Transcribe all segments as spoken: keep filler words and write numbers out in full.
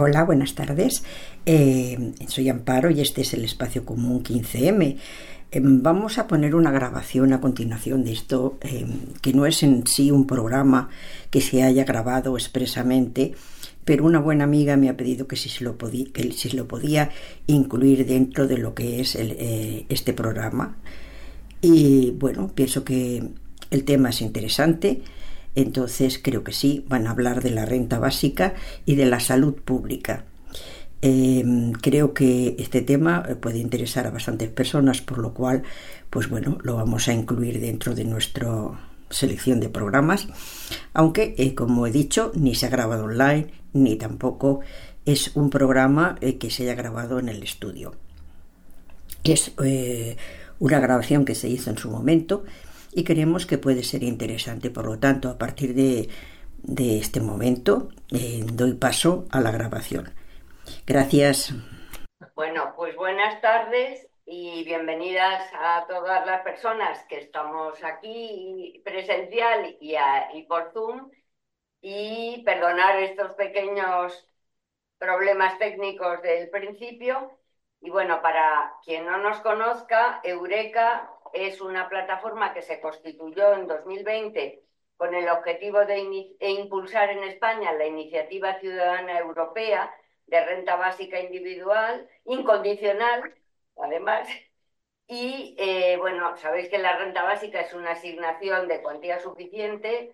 Hola, buenas tardes. Eh, soy Amparo y este es el Espacio Común quince eme. Eh, vamos a poner una grabación a continuación de esto, eh, que no es en sí un programa que se haya grabado expresamente, pero una buena amiga me ha pedido que si se lo podía, que si se lo podía incluir dentro de lo que es el, eh, este programa. Y bueno, pienso que el tema es interesante. Entonces creo que sí, van a hablar de la renta básica y de la salud pública. Eh, creo que este tema puede interesar a bastantes personas, por lo cual, pues bueno, lo vamos a incluir dentro de nuestra selección de programas, aunque, eh, como he dicho, ni se ha grabado online, ni tampoco es un programa eh, que se haya grabado en el estudio. Es eh, una grabación que se hizo en su momento y creemos que puede ser interesante. Por lo tanto, a partir de, de este momento, eh, doy paso a la grabación. Gracias. Bueno, pues buenas tardes y bienvenidas a todas las personas que estamos aquí presencial y, a, y por Zoom. Y perdonar estos pequeños problemas técnicos del principio. Y bueno, para quien no nos conozca, Eureka es una plataforma que se constituyó en dos mil veinte con el objetivo de, de impulsar en España la iniciativa ciudadana europea de renta básica individual, incondicional, además. Y eh, bueno, sabéis que la renta básica es una asignación de cuantía suficiente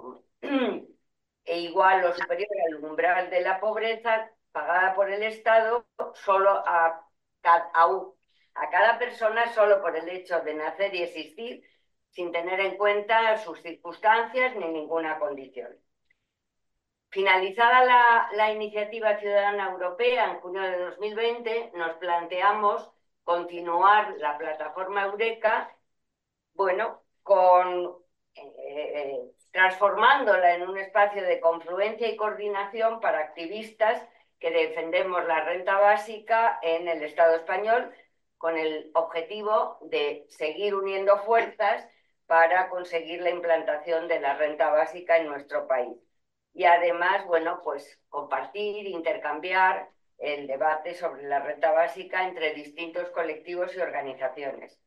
e igual o superior al umbral de la pobreza pagada por el Estado solo a, a, a cada persona solo por el hecho de nacer y existir, sin tener en cuenta sus circunstancias ni ninguna condición. Finalizada la, la iniciativa ciudadana europea en junio de dos mil veinte, nos planteamos continuar la plataforma Eureka, bueno, con, eh, transformándola en un espacio de confluencia y coordinación para activistas que defendemos la renta básica en el Estado español, con el objetivo de seguir uniendo fuerzas para conseguir la implantación de la renta básica en nuestro país. Y además, bueno, pues compartir, intercambiar el debate sobre la renta básica entre distintos colectivos y organizaciones.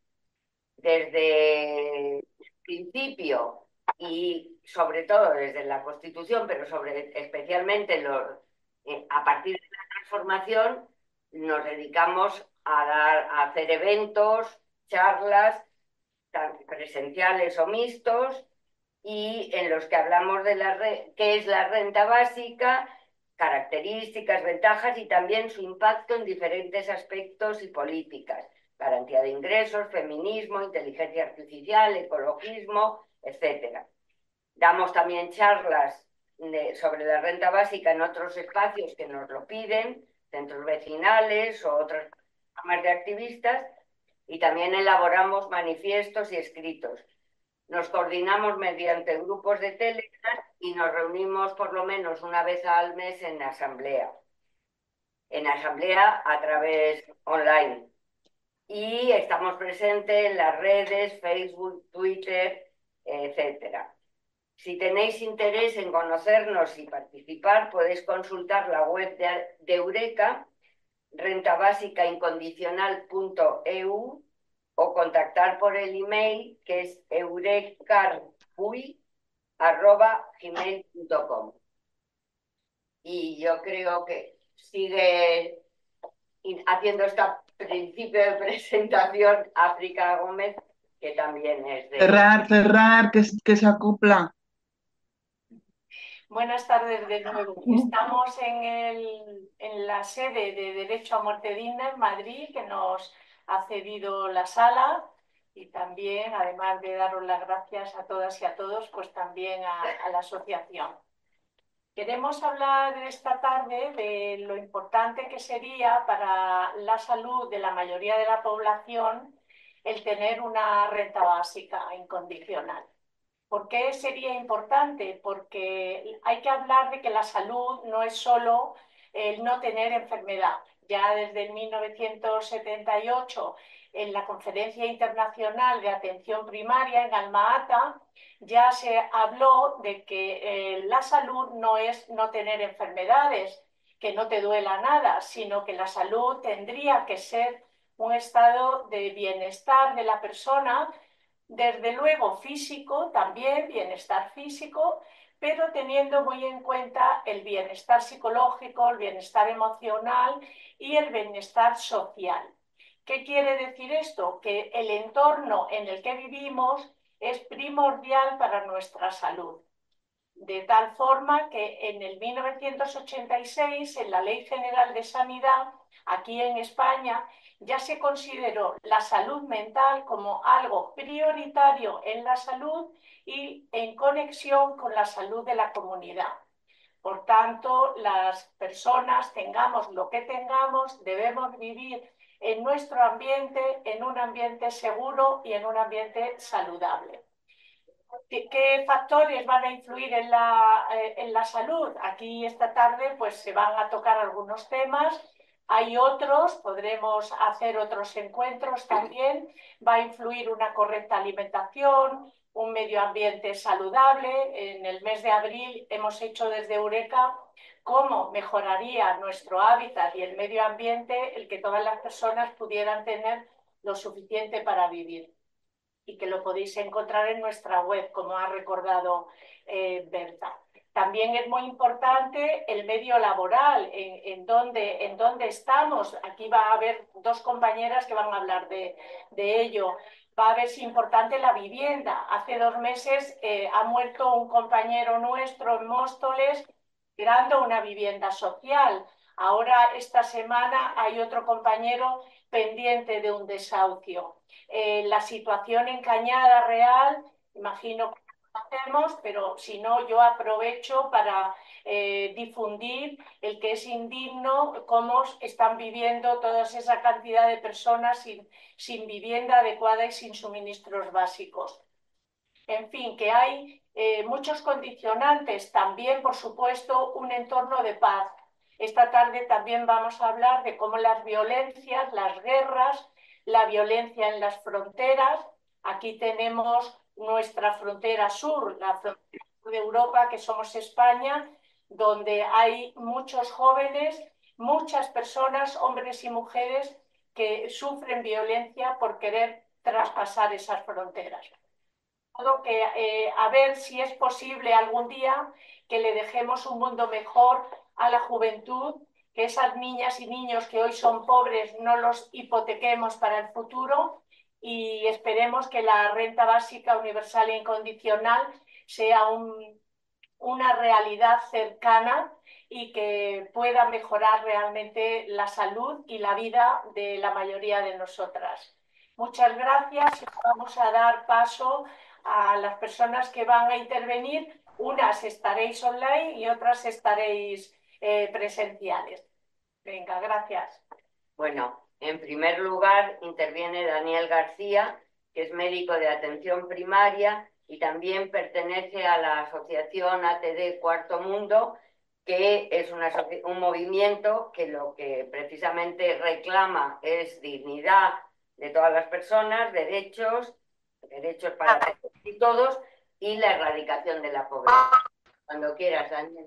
Desde el principio y sobre todo desde la Constitución, pero sobre, especialmente los, eh, a partir de la transformación, nos dedicamos a, dar, a hacer eventos, charlas, tanto presenciales o mixtos, y en los que hablamos de la re qué es la renta básica, características, ventajas y también su impacto en diferentes aspectos y políticas: garantía de ingresos, feminismo, inteligencia artificial, ecologismo, etcétera. Damos también charlas de, sobre la renta básica en otros espacios que nos lo piden, centros vecinales o otras formas de activistas, y también elaboramos manifiestos y escritos. Nos coordinamos mediante grupos de Telegram y nos reunimos por lo menos una vez al mes en asamblea. En asamblea a través online. Y estamos presentes en las redes, Facebook, Twitter, etcétera. Si tenéis interés en conocernos y participar, podéis consultar la web de, de Eureka, renta básica incondicional punto e u, o contactar por el email que es eurecarpuy arroba gmail punto com. Y yo creo que sigue haciendo este principio de presentación África Gómez, que también es de... Cerrar, cerrar, que, que se acopla. Buenas tardes de nuevo. Estamos en, el, en la sede de Derecho a Muerte Digna en Madrid, que nos ha cedido la sala, y también, además de daros las gracias a todas y a todos, pues también a, a la asociación. Queremos hablar esta tarde de lo importante que sería para la salud de la mayoría de la población el tener una renta básica incondicional. ¿Por qué sería importante? Porque hay que hablar de que la salud no es solo el no tener enfermedad. Ya desde el mil novecientos setenta y ocho, en la Conferencia Internacional de Atención Primaria en Alma-Ata, ya se habló de que eh, la salud no es no tener enfermedades, que no te duela nada, sino que la salud tendría que ser un estado de bienestar de la persona, desde luego físico, también bienestar físico, pero teniendo muy en cuenta el bienestar psicológico, el bienestar emocional y el bienestar social. ¿Qué quiere decir esto? Que el entorno en el que vivimos es primordial para nuestra salud. De tal forma que en el mil novecientos ochenta y seis, en la Ley General de Sanidad, aquí en España, ya se consideró la salud mental como algo prioritario en la salud y en conexión con la salud de la comunidad. Por tanto, las personas, tengamos lo que tengamos, debemos vivir en nuestro ambiente, en un ambiente seguro y en un ambiente saludable. ¿Qué factores van a influir en la, eh, en la salud? Aquí esta tarde pues, se van a tocar algunos temas. Hay otros, podremos hacer otros encuentros también. Va a influir una correcta alimentación, un medio ambiente saludable. En el mes de abril hemos hecho desde Eureka cómo mejoraría nuestro hábitat y el medio ambiente el que todas las personas pudieran tener lo suficiente para vivir. Y que lo podéis encontrar en nuestra web, como ha recordado eh, Berta. También es muy importante el medio laboral, en, en, donde, en donde estamos. Aquí va a haber dos compañeras que van a hablar de, de ello. Va a haber importante la vivienda. Hace dos meses eh, ha muerto un compañero nuestro en Móstoles creando una vivienda social. Ahora, esta semana, hay otro compañero pendiente de un desahucio. Eh, la situación en Cañada Real, imagino que lo hacemos, pero si no, yo aprovecho para eh, difundir el que es indigno, cómo están viviendo toda esa cantidad de personas sin, sin vivienda adecuada y sin suministros básicos. En fin, que hay eh, muchos condicionantes, también, por supuesto, un entorno de paz. Esta tarde también vamos a hablar de cómo las violencias, las guerras, la violencia en las fronteras. Aquí tenemos nuestra frontera sur, la frontera sur de Europa, que somos España, donde hay muchos jóvenes, muchas personas, hombres y mujeres, que sufren violencia por querer traspasar esas fronteras. Que, eh, a ver si es posible algún día que le dejemos un mundo mejor a la juventud, que esas niñas y niños que hoy son pobres no los hipotequemos para el futuro, y esperemos que la renta básica universal e incondicional sea un, una realidad cercana y que pueda mejorar realmente la salud y la vida de la mayoría de nosotras. Muchas gracias y vamos a dar paso a las personas que van a intervenir. Unas estaréis online y otras estaréis eh, presenciales. Venga, gracias. Bueno, en primer lugar interviene Daniel García, que es médico de atención primaria y también pertenece a la asociación A T D Cuarto Mundo, que es una, un movimiento que lo que precisamente reclama es dignidad de todas las personas, derechos, derechos para todos y la erradicación de la pobreza. Cuando quieras, Daniel.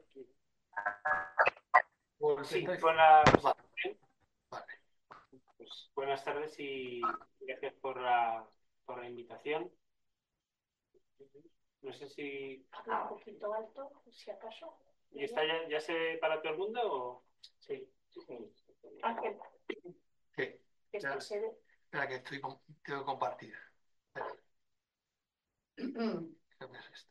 Sí, buenas, vale. Pues, buenas tardes y gracias por la, por la invitación. No sé si... Un poquito alto, si acaso. ¿Y está ya, ya se ve para todo el mundo o...? Sí. Ángel. Sí. Espera, espera que estoy, tengo que compartir. Espera. Creo que es esto.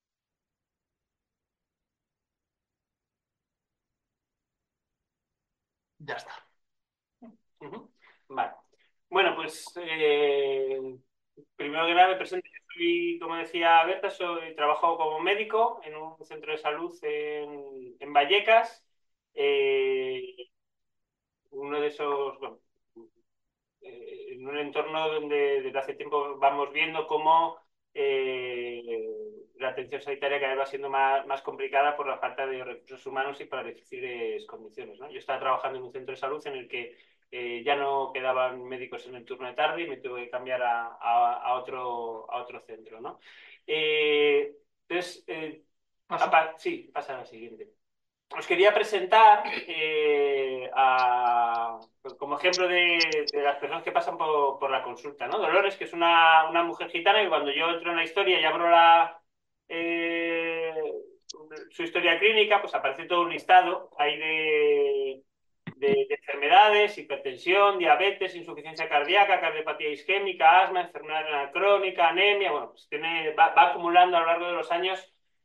Ya está. Uh-huh. Vale. Bueno, pues eh, primero que nada me presento. Yo soy, como decía Berta, soy, trabajo como médico en un centro de salud en, en Vallecas. Eh, uno de esos, bueno, eh, en un entorno donde desde hace tiempo vamos viendo cómo eh, la atención sanitaria cada vez va siendo más, más complicada por la falta de recursos humanos y por las difíciles condiciones, ¿no? Yo estaba trabajando en un centro de salud en el que eh, ya no quedaban médicos en el turno de tarde y me tuve que cambiar a, a, a, otro, a otro centro, ¿no? Eh, entonces, eh, apa sí, pasa a la siguiente. os quería presentar eh, a, como ejemplo de, de las personas que pasan por, por la consulta, ¿no? Dolores, que es una, una mujer gitana que cuando yo entro en la historia y abro la, eh, su historia clínica, pues aparece todo un listado ahí de, de, de enfermedades, hipertensión, diabetes, insuficiencia cardíaca, cardiopatía isquémica, asma, enfermedad renal crónica, anemia. Bueno, pues tiene, va, va acumulando a lo largo de los años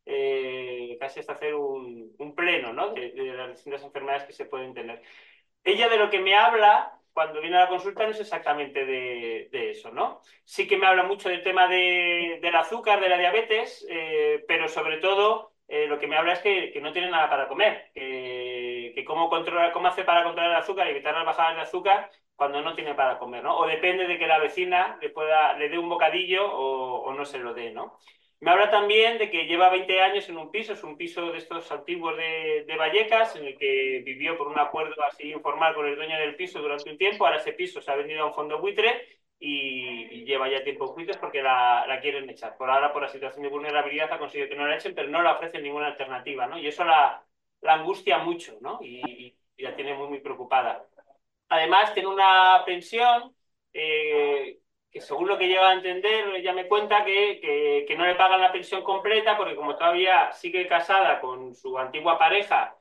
eh, casi hasta hacer un, un pleno, ¿no? de, de las distintas enfermedades que se pueden tener. Ella de lo que me habla cuando viene a la consulta no es exactamente de, de eso, ¿no? Sí que me habla mucho del tema de, del azúcar, de la diabetes, eh, pero sobre todo eh, lo que me habla es que, que no tiene nada para comer, que, que cómo, controla, cómo hace para controlar el azúcar y evitar las bajadas de azúcar cuando no tiene para comer, ¿no? O depende de que la vecina le, pueda, le dé un bocadillo o, o no se lo dé, ¿no? Me habla también de que lleva veinte años en un piso, es un piso de estos antiguos de, de Vallecas, en el que vivió por un acuerdo así informal con el dueño del piso durante un tiempo. Ahora ese piso se ha vendido a un fondo buitre y, y lleva ya tiempo en juicios porque la, la quieren echar. Por ahora, por la situación de vulnerabilidad, ha conseguido que no la echen, pero no le ofrecen ninguna alternativa, ¿no? Y eso la, la angustia mucho, ¿no? Y, y la tiene muy, muy preocupada. Además, tiene una pensión eh, que según lo que lleva a entender, ella me cuenta que, que, que no le pagan la pensión completa porque como todavía sigue casada con su antigua pareja,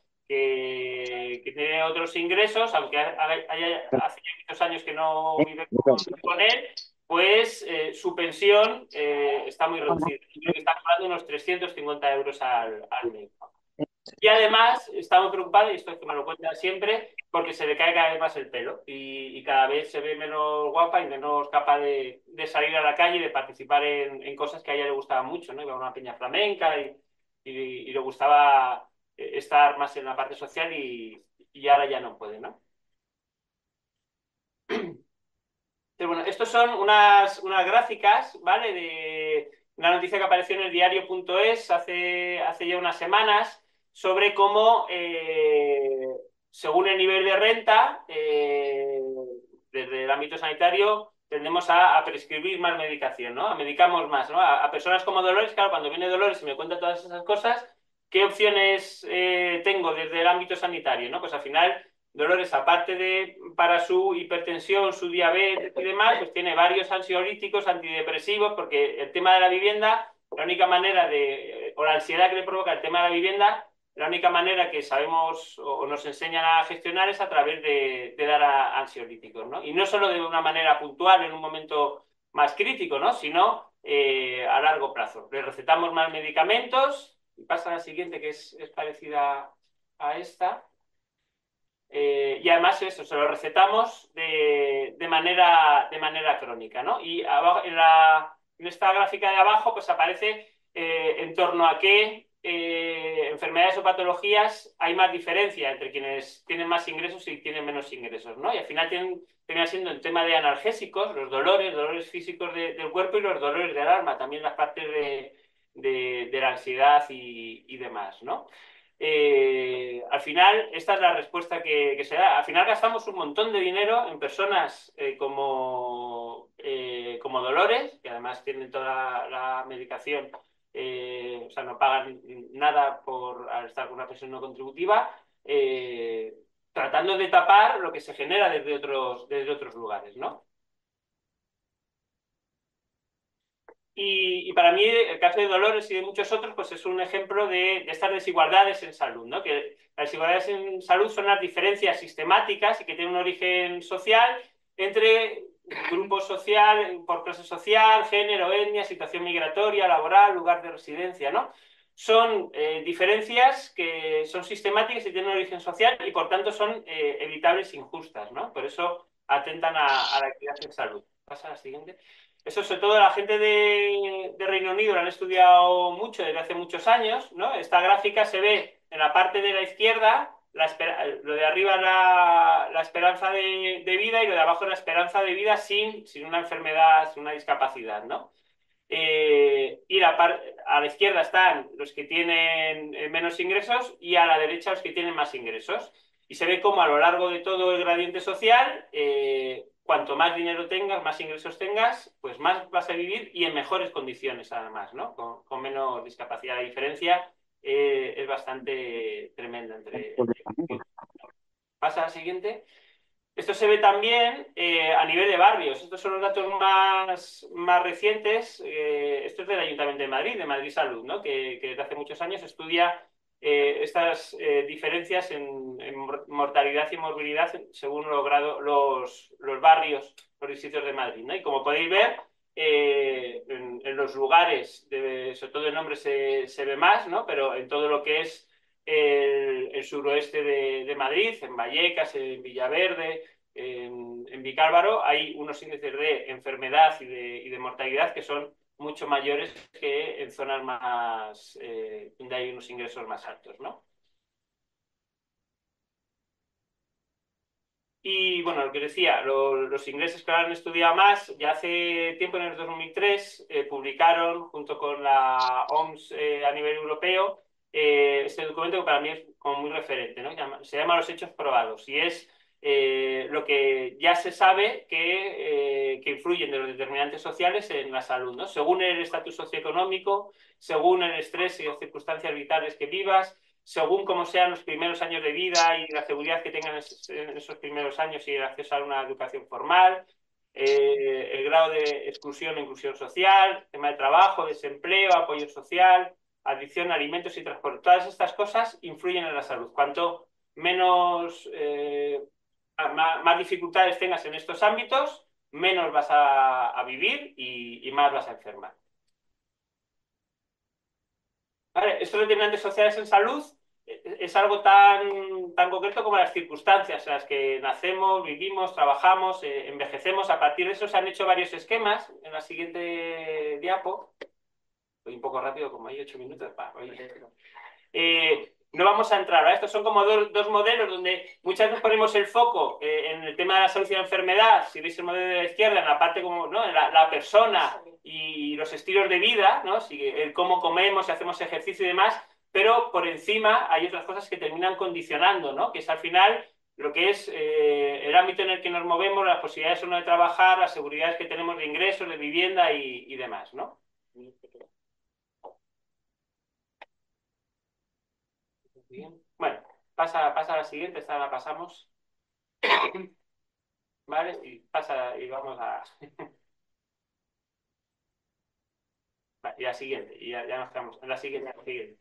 que, que tiene otros ingresos, aunque haya, hace ya muchos años que no vive con, con él, pues eh, su pensión eh, está muy reducida. Creo que está cobrando unos trescientos cincuenta euros al, al mes. Y además está muy preocupada, y esto es que me lo cuenta siempre, porque se le cae cada vez más el pelo y, y cada vez se ve menos guapa y menos capaz de, de salir a la calle y de participar en, en cosas que a ella le gustaban mucho, ¿no? Iba a una peña flamenca y, y, y le gustaba estar más en la parte social y, y ahora ya no puede, ¿no? Pero bueno, estos son unas, unas gráficas, ¿vale? De una noticia que apareció en el diario punto es hace, hace ya unas semanas sobre cómo, eh, según el nivel de renta, eh, desde el ámbito sanitario, tendemos a, a prescribir más medicación, ¿no? A medicamos más, ¿no? A, a personas como Dolores, claro, cuando viene Dolores y me cuenta todas esas cosas, ¿qué opciones eh, tengo desde el ámbito sanitario, ¿no? Pues al final Dolores, aparte de para su hipertensión, su diabetes y demás, pues tiene varios ansiolíticos, antidepresivos, porque el tema de la vivienda, la única manera de, o la ansiedad que le provoca el tema de la vivienda, la única manera que sabemos o nos enseñan a gestionar es a través de, de dar a ansiolíticos, ¿no? Y no solo de una manera puntual, en un momento más crítico, ¿no? Sino eh, a largo plazo. Le recetamos más medicamentos, y pasa a la siguiente, que es, es parecida a esta. Eh, y además eso, se lo recetamos de, de, manera, de manera crónica, ¿no? Y abajo, en, la, en esta gráfica de abajo pues aparece eh, en torno a qué eh, enfermedades o patologías hay más diferencia entre quienes tienen más ingresos y tienen menos ingresos, ¿no? Y al final tienen, termina siendo el tema de analgésicos, los dolores, dolores físicos de, del cuerpo y los dolores del alma, también las partes de, de, de la ansiedad y, y demás, ¿no? Eh, al final, esta es la respuesta que, que se da. Al final gastamos un montón de dinero en personas eh, como, eh, como Dolores, que además tienen toda la, la medicación, eh, o sea, no pagan nada por al estar con una pensión no contributiva, eh, tratando de tapar lo que se genera desde otros, desde otros lugares, ¿no? Y, y, para mí el caso de Dolores y de muchos otros pues es un ejemplo de, de estas desigualdades en salud, ¿no? Que las desigualdades en salud son las diferencias sistemáticas y que tienen un origen social entre grupo social, por clase social, género, etnia, situación migratoria, laboral, lugar de residencia, ¿no? Son eh, diferencias que son sistemáticas y tienen un origen social y por tanto son eh, evitables e injustas, ¿no? Por eso atentan a, a la equidad en salud. Pasa a la siguiente. Eso sobre todo la gente de, de Reino Unido lo han estudiado mucho desde hace muchos años, ¿no? Esta gráfica se ve en la parte de la izquierda, la lo de arriba la, la esperanza de, de vida y lo de abajo la esperanza de vida sin, sin una enfermedad, sin una discapacidad, ¿no? Eh, y la a la izquierda están los que tienen menos ingresos y a la derecha los que tienen más ingresos. Y se ve cómo a lo largo de todo el gradiente social, eh, cuanto más dinero tengas, más ingresos tengas, pues más vas a vivir y en mejores condiciones además, ¿no? Con, con menos discapacidad. La diferencia eh, es bastante tremenda. Entre... Pasa a la siguiente. Esto se ve también eh, a nivel de barrios. Estos son los datos más, más recientes. Eh, esto es del Ayuntamiento de Madrid, de Madrid Salud, ¿no? que, que desde hace muchos años estudia eh, estas eh, diferencias en, en mortalidad y morbilidad según los, grado, los, los barrios, los distritos de Madrid, ¿no? Y como podéis ver, eh, en, en los lugares, de, sobre todo en hombres se, se ve más, ¿no? Pero en todo lo que es el, el suroeste de, de Madrid, en Vallecas, en Villaverde, en, en Vicálvaro, hay unos índices de enfermedad y de, y de mortalidad que son mucho mayores que en zonas más eh, donde hay unos ingresos más altos, ¿no? Y bueno, lo que decía, lo, los ingleses que lo han estudiado más, ya hace tiempo, en el dos mil tres, eh, publicaron junto con la O M S eh, a nivel europeo eh, este documento que para mí es como muy referente, ¿no? Se llama Los Hechos Probados y es eh, lo que ya se sabe que, eh, que influyen de los determinantes sociales en la salud, ¿no? Según el estatus socioeconómico, según el estrés y las circunstancias vitales que vivas, según cómo sean los primeros años de vida y la seguridad que tengan en esos primeros años y el acceso a una educación formal, eh, el grado de exclusión e inclusión social, tema de trabajo, desempleo, apoyo social, adicción a alimentos y transporte. Todas estas cosas influyen en la salud. Cuanto menos, eh, más, más dificultades tengas en estos ámbitos, menos vas a, a vivir y, y más vas a enfermar. Vale, estos determinantes sociales en salud es algo tan, tan concreto como las circunstancias en las que nacemos, vivimos, trabajamos, eh, envejecemos. A partir de eso se han hecho varios esquemas. En la siguiente diapo, voy un poco rápido, como hay ocho minutos. Va, voy. Eh, no vamos a entrar, ¿vale? Estos son como dos, dos modelos donde muchas veces ponemos el foco eh, en el tema de la salud y la enfermedad. Si veis el modelo de la izquierda, en la parte como, ¿no? la, la persona y los estilos de vida, ¿no? Si, el cómo comemos, si hacemos ejercicio y demás, pero por encima hay otras cosas que terminan condicionando, ¿no? Que es al final lo que es eh, el ámbito en el que nos movemos, las posibilidades o no de trabajar, las seguridades que tenemos de ingresos, de vivienda y, y demás, ¿no? Bien. Bueno, pasa, pasa a la siguiente, esta la pasamos. ¿Vale? Y pasa, y vamos a... Vale, y la siguiente, y ya, ya nos quedamos. En la siguiente, la siguiente.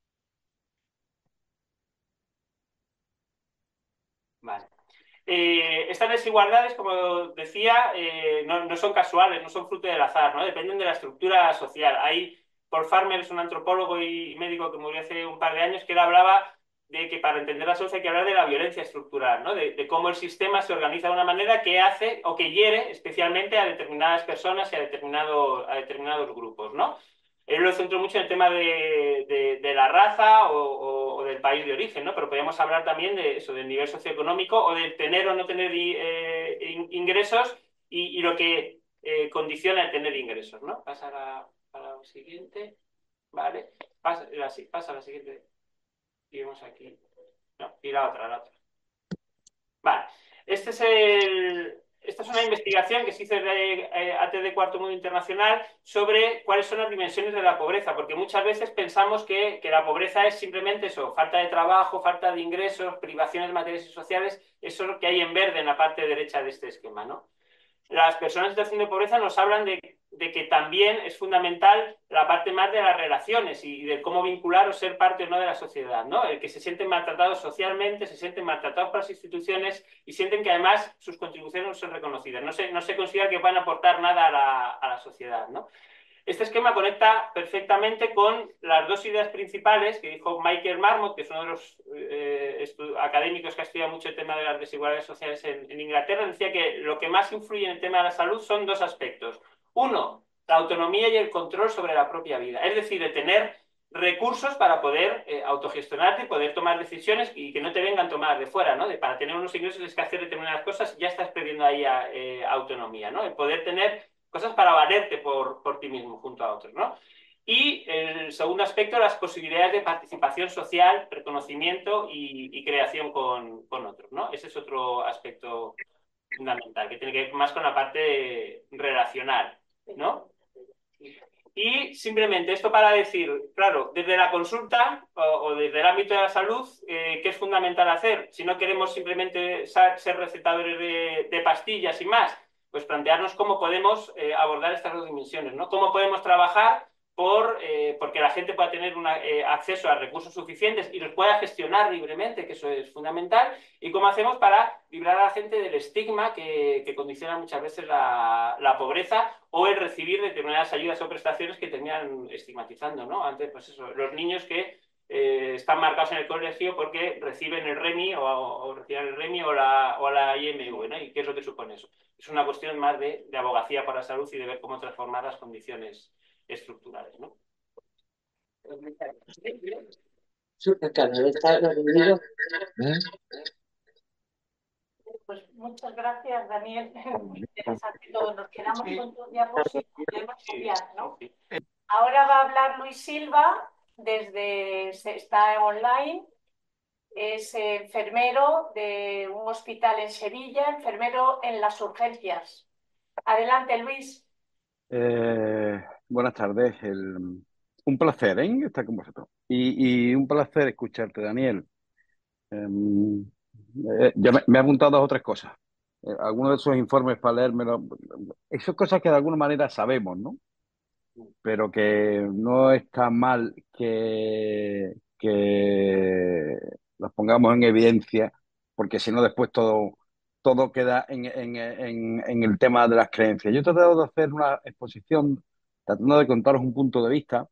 Vale. Eh, estas desigualdades, como decía, eh, no, no son casuales, no son fruto del azar, ¿no? Dependen de la estructura social. Hay, Paul Farmer es un antropólogo y médico que murió hace un par de años, que él hablaba de que para entender la salud hay que hablar de la violencia estructural, ¿no? De, de cómo el sistema se organiza de una manera que hace o que hiere especialmente a determinadas personas y a, determinado, a determinados grupos, ¿no? Él lo centró mucho en el tema de, de, de la raza o, o, o del país de origen, ¿no? Pero podríamos hablar también de eso, del nivel socioeconómico o de tener o no tener eh, ingresos y, y lo que eh, condiciona el tener ingresos, ¿no? Pasa a la, a la siguiente, ¿vale? Pasa, la, pasa a la siguiente. Y vemos aquí. No, y la otra, la otra. Vale. Este es el... Esta es una investigación que se hizo de eh, A T D Cuarto Mundo Internacional sobre cuáles son las dimensiones de la pobreza, porque muchas veces pensamos que, que la pobreza es simplemente eso, falta de trabajo, falta de ingresos, privaciones materiales y sociales, eso es lo que hay en verde en la parte derecha de este esquema, ¿no? Las personas en situación de pobreza nos hablan de, de que también es fundamental la parte más de las relaciones y de cómo vincular o ser parte o no de la sociedad, ¿no? El que se sienten maltratados socialmente, se sienten maltratados por las instituciones y sienten que además sus contribuciones no son reconocidas, no se, no se considera que van a aportar nada a la, a la sociedad, ¿no? Este esquema conecta perfectamente con las dos ideas principales que dijo Michael Marmot, que es uno de los eh, académicos que ha estudiado mucho el tema de las desigualdades sociales en, en Inglaterra. Decía que lo que más influye en el tema de la salud son dos aspectos. Uno, la autonomía y el control sobre la propia vida. Es decir, el tener recursos para poder eh, autogestionarte, poder tomar decisiones y que no te vengan tomadas de fuera, ¿no? De, para tener unos ingresos tienes que hacer determinadas cosas, ya estás perdiendo ahí a, eh, autonomía, ¿no? El poder tener cosas para valerte por, por ti mismo junto a otros, ¿no? Y el segundo aspecto, las posibilidades de participación social, reconocimiento y, y creación con, con otros, ¿no? Ese es otro aspecto fundamental, que tiene que ver más con la parte relacional, ¿no? Y simplemente esto para decir, claro, desde la consulta o, o desde el ámbito de la salud, eh, ¿qué es fundamental hacer? Si no queremos simplemente ser recetadores de, de pastillas y más, pues plantearnos cómo podemos eh, abordar estas dos dimensiones, ¿no? Cómo podemos trabajar por, eh, porque la gente pueda tener una, eh, acceso a recursos suficientes y los pueda gestionar libremente, que eso es fundamental, y cómo hacemos para librar a la gente del estigma que, que condiciona muchas veces la, la pobreza o el recibir determinadas ayudas o prestaciones que terminan estigmatizando, ¿no? Antes, pues eso, los niños que eh, están marcados en el colegio porque reciben el REMI o, o reciben el REMI o la, o la I M V, ¿no? ¿Y qué es lo que supone eso? Es una cuestión más de, de abogacía para la salud y de ver cómo transformar las condiciones estructurales, ¿no? Pues muchas gracias, Daniel. Muy interesante todo. Nos quedamos con tus diapositivas. Podemos copiar, ¿no? Ahora va a hablar Luis Silva, desde está online. Es enfermero de un hospital en Sevilla, enfermero en las urgencias. Adelante, Luis. Eh, buenas tardes. El- un placer, ¿eh? Estar con vosotros. Y, y un placer escucharte, Daniel. Em, eh, ya me, me he apuntado a otras cosas. Eh, algunos de esos informes para leérmelo. Esas cosas que de alguna manera sabemos, ¿no? Pero que no está mal que, que las pongamos en evidencia, porque si no después todo, todo queda en, en- en- en el tema de las creencias. Yo he tratado de hacer una exposición tratando de contaros un punto de vista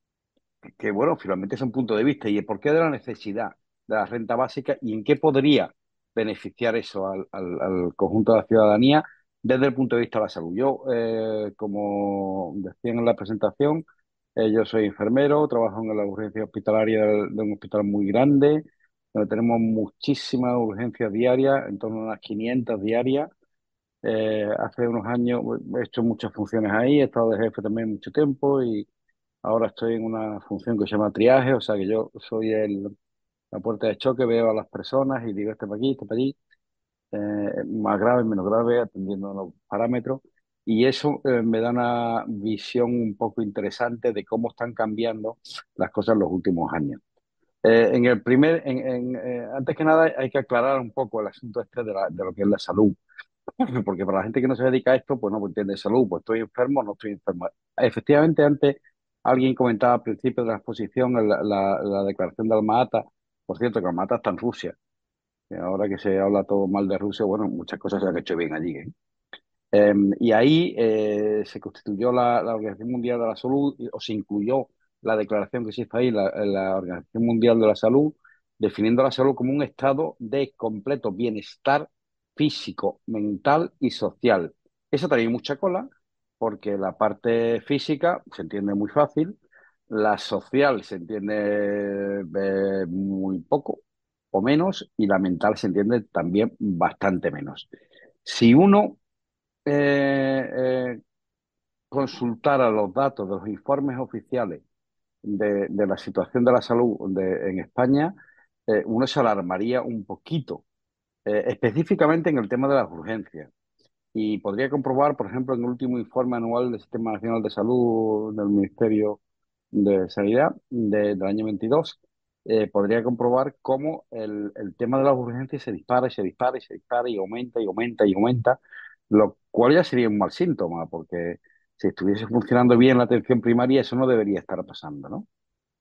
que, bueno, finalmente es un punto de vista y el porqué de la necesidad de la renta básica y en qué podría beneficiar eso al, al- al conjunto de la ciudadanía desde el punto de vista de la salud. Yo, eh, como decían en la presentación, eh, yo soy enfermero, trabajo en la urgencia hospitalaria de, de un hospital muy grande, donde tenemos muchísimas urgencias diarias, en torno a unas quinientas diarias. Eh, hace unos años he hecho muchas funciones ahí, he estado de jefe también mucho tiempo y ahora estoy en una función que se llama triaje, o sea que yo soy el, la puerta de choque, veo a las personas y digo, este para aquí, este para allí, eh, más grave, menos grave, atendiendo los parámetros. Y eso eh, me da una visión un poco interesante de cómo están cambiando las cosas en los últimos años. Eh, en el primer, en, en, eh, antes que nada, hay que aclarar un poco el asunto este de, la- de lo que es la salud. Porque para la gente que no se dedica a esto, pues no pues entiende salud, pues estoy enfermo o no estoy enfermo. Efectivamente, antes alguien comentaba al principio de la exposición la, la- la declaración de Alma-Ata, por cierto, que Alma-Ata está en Rusia. Y ahora que se habla todo mal de Rusia, bueno, muchas cosas se han hecho bien allí, ¿eh? Eh, y ahí eh, se constituyó la, la Organización Mundial de la Salud, y- o se incluyó la declaración que se hizo ahí, la, la Organización Mundial de la Salud, definiendo la salud como un estado de completo bienestar físico, mental y social. Eso trae mucha cola, porque la parte física se entiende muy fácil, la social se entiende eh, muy poco o menos, y la mental se entiende también bastante menos. Si uno eh, eh, consultara los datos de los informes oficiales de, de la situación de la salud de- en España, eh, uno se alarmaría un poquito, eh, específicamente en el tema de las urgencias. Y podría comprobar, por ejemplo, en el último informe anual del Sistema Nacional de Salud del Ministerio de Sanidad de- del año veintidós, eh, podría comprobar cómo el, el tema de las urgencias se dispara y se dispara y se dispara y aumenta y aumenta y aumenta, lo cual ya sería un mal síntoma, porque si estuviese funcionando bien la atención primaria, eso no debería estar pasando, ¿no?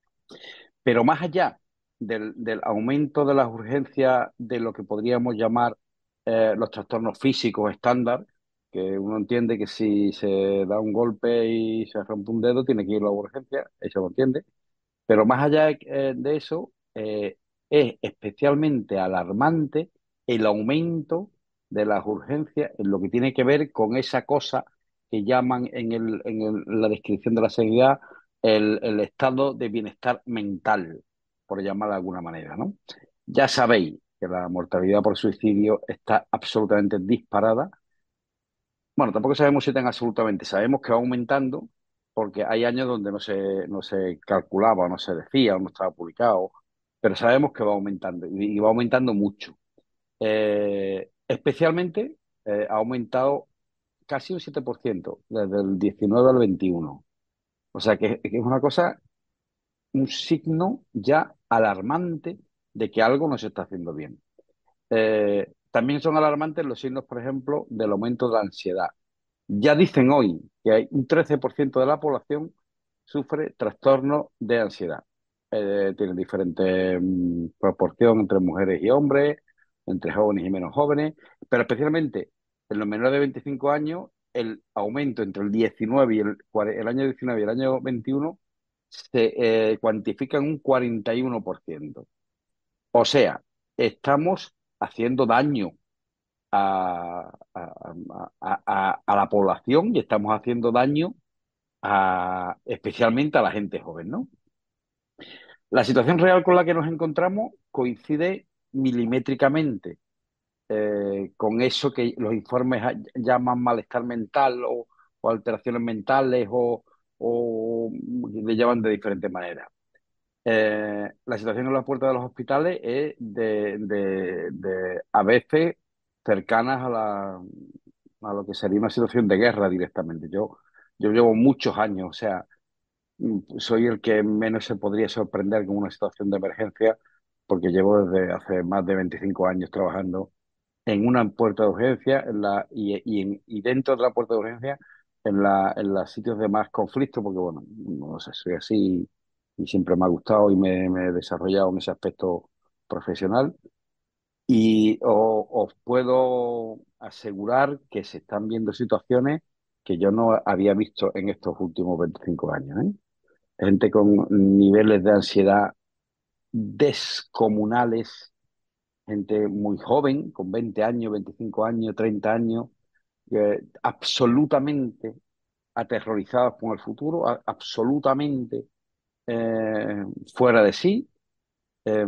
Pero más allá del, del aumento de las urgencias de lo que podríamos llamar eh, los trastornos físicos estándar, que uno entiende que si se da un golpe y se rompe un dedo, tiene que ir a la urgencia, eso lo entiende. Pero más allá de, eh, de eso, eh, es especialmente alarmante el aumento de las urgencias en lo que tiene que ver con esa cosa que llaman en, el, en el- la descripción de la sanidad el, el estado de bienestar mental, por llamarlo de alguna manera, ¿no? Ya sabéis que la mortalidad por suicidio está absolutamente disparada. Bueno, tampoco sabemos si tan absolutamente, sabemos que va aumentando porque hay años donde no se, no se calculaba, o no se decía, o no estaba publicado, pero sabemos que va aumentando y, y va aumentando mucho. Eh, especialmente eh, ha aumentado casi un siete por ciento desde el diecinueve al veintiuno, O sea que, que es una cosa, un signo ya alarmante de que algo no se está haciendo bien. Eh, también son alarmantes los signos, por ejemplo, del aumento de la ansiedad. Ya dicen hoy que hay un trece por ciento de la población sufre trastorno de ansiedad. Eh, tiene diferente mm, proporción entre mujeres y hombres, entre jóvenes y menos jóvenes, pero especialmente en los menores de veinticinco años, el aumento entre el diecinueve y el, cuare- el año diecinueve y el año veintiuno se eh, cuantifica en un cuarenta y uno por ciento. O sea, estamos haciendo daño a, a- a- a- a la población y estamos haciendo daño a, especialmente a la gente joven, ¿no? La situación real con la que nos encontramos coincide milimétricamente eh, con eso que los informes a- llaman malestar mental o, o alteraciones mentales o, o le llaman de diferentes maneras. Eh, la situación en las puertas de los hospitales es de, de- de, a veces cercanas a, la, a lo que sería una situación de guerra directamente. Yo, yo llevo muchos años, o sea, mm, soy el que menos se podría sorprender con una situación de emergencia, porque llevo desde hace más de veinticinco años trabajando en una puerta de urgencia en la, y, y, en- y dentro de la puerta de urgencia en, la, en los sitios de más conflicto, porque bueno, no sé, soy así y siempre me ha gustado y me, me he desarrollado en ese aspecto profesional. Y o- os puedo asegurar que se están viendo situaciones que yo no había visto en estos últimos veinticinco años, ¿eh? Gente con niveles de ansiedad descomunales, gente muy joven, con veinte años, veinticinco años, treinta años, eh, absolutamente aterrorizados con el futuro, a- absolutamente eh, fuera de sí. eh,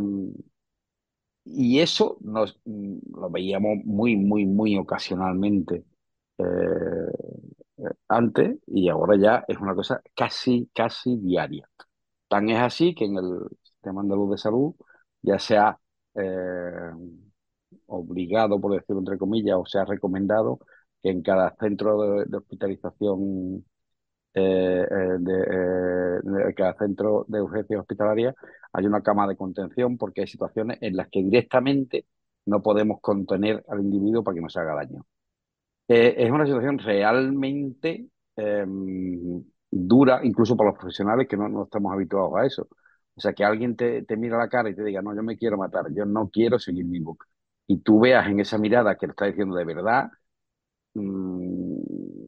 y eso nos, mm, lo veíamos muy, muy, muy ocasionalmente eh, antes y ahora ya es una cosa casi, casi diaria. Tan es así que en el sistema andaluz de salud ya se ha eh, obligado, por decirlo entre comillas, o se ha recomendado que en cada centro de, de hospitalización, eh, eh, de, eh, de cada centro de urgencia hospitalaria, hay una cama de contención porque hay situaciones en las que directamente no podemos contener al individuo para que no se haga daño. Eh, es una situación realmente eh, dura, incluso para los profesionales que no, no estamos habituados a eso. O sea, que alguien te, te mira a la cara y te diga, no, yo me quiero matar, yo no quiero seguir mi book. Y tú veas en esa mirada que lo está diciendo de verdad, mm,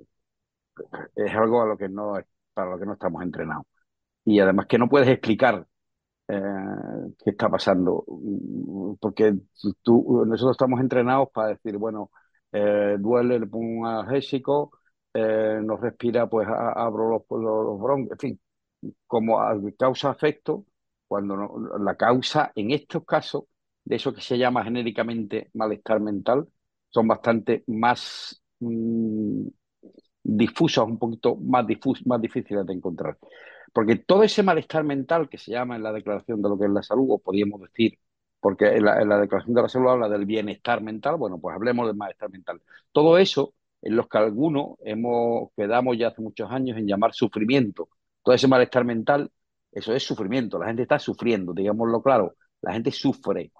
es algo a lo que no, para lo que no estamos entrenados. Y además que no puedes explicar eh, qué está pasando. Mm, Porque tú, nosotros estamos entrenados para decir, bueno, eh, duele, le pongo un analgésico, eh, no respira, pues a- abro los, los, los bronquios, en fin, como a- causa-efecto, cuando no- la causa, en estos casos, de eso que se llama genéricamente malestar mental, son bastante más mm, difusas, un poquito más, difus, más difíciles de encontrar. Porque todo ese malestar mental que se llama en la declaración de lo que es la salud, o podríamos decir, porque en la, en la declaración de la salud habla del bienestar mental, bueno, pues hablemos del malestar mental. Todo eso, en los que algunos hemos, quedamos ya hace muchos años en llamar sufrimiento. Todo ese malestar mental, eso es sufrimiento, la gente está sufriendo, digámoslo claro, la gente sufre.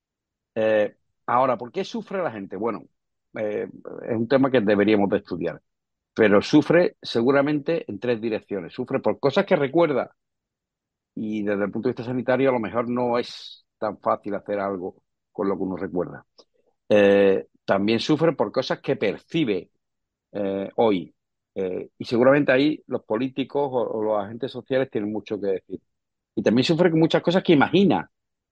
Eh, ahora, ¿por qué sufre la gente? Bueno, eh, es un tema que deberíamos de estudiar, pero sufre seguramente en tres direcciones. Sufre por cosas que recuerda y desde el punto de vista sanitario a lo mejor no es tan fácil hacer algo con lo que uno recuerda. Eh, también sufre por cosas que percibe eh, hoy. Eh, y seguramente ahí los políticos o, o los agentes sociales tienen mucho que decir. Y también sufre con muchas cosas que imagina.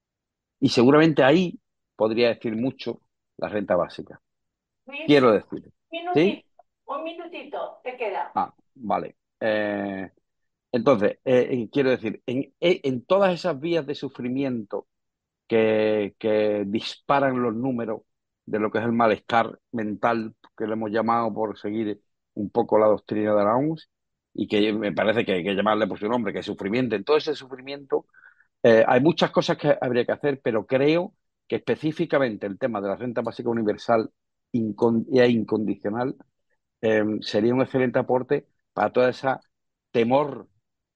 Y seguramente ahí podría decir mucho la renta básica. Luis, Quiero decir, ¿sí? minutito, un minutito, te queda. Ah, vale. Eh, entonces, eh, eh, quiero decir, en, en- en todas esas vías de sufrimiento que, que disparan los números de lo que es el malestar mental, que le hemos llamado por seguir un poco la doctrina de la O M S, y que me parece que hay que llamarle por su nombre, que es sufrimiento. En todo ese sufrimiento eh, hay muchas cosas que habría que hacer, pero creo que específicamente el tema de la renta básica universal incon- e incondicional eh, sería un excelente aporte para toda esa temor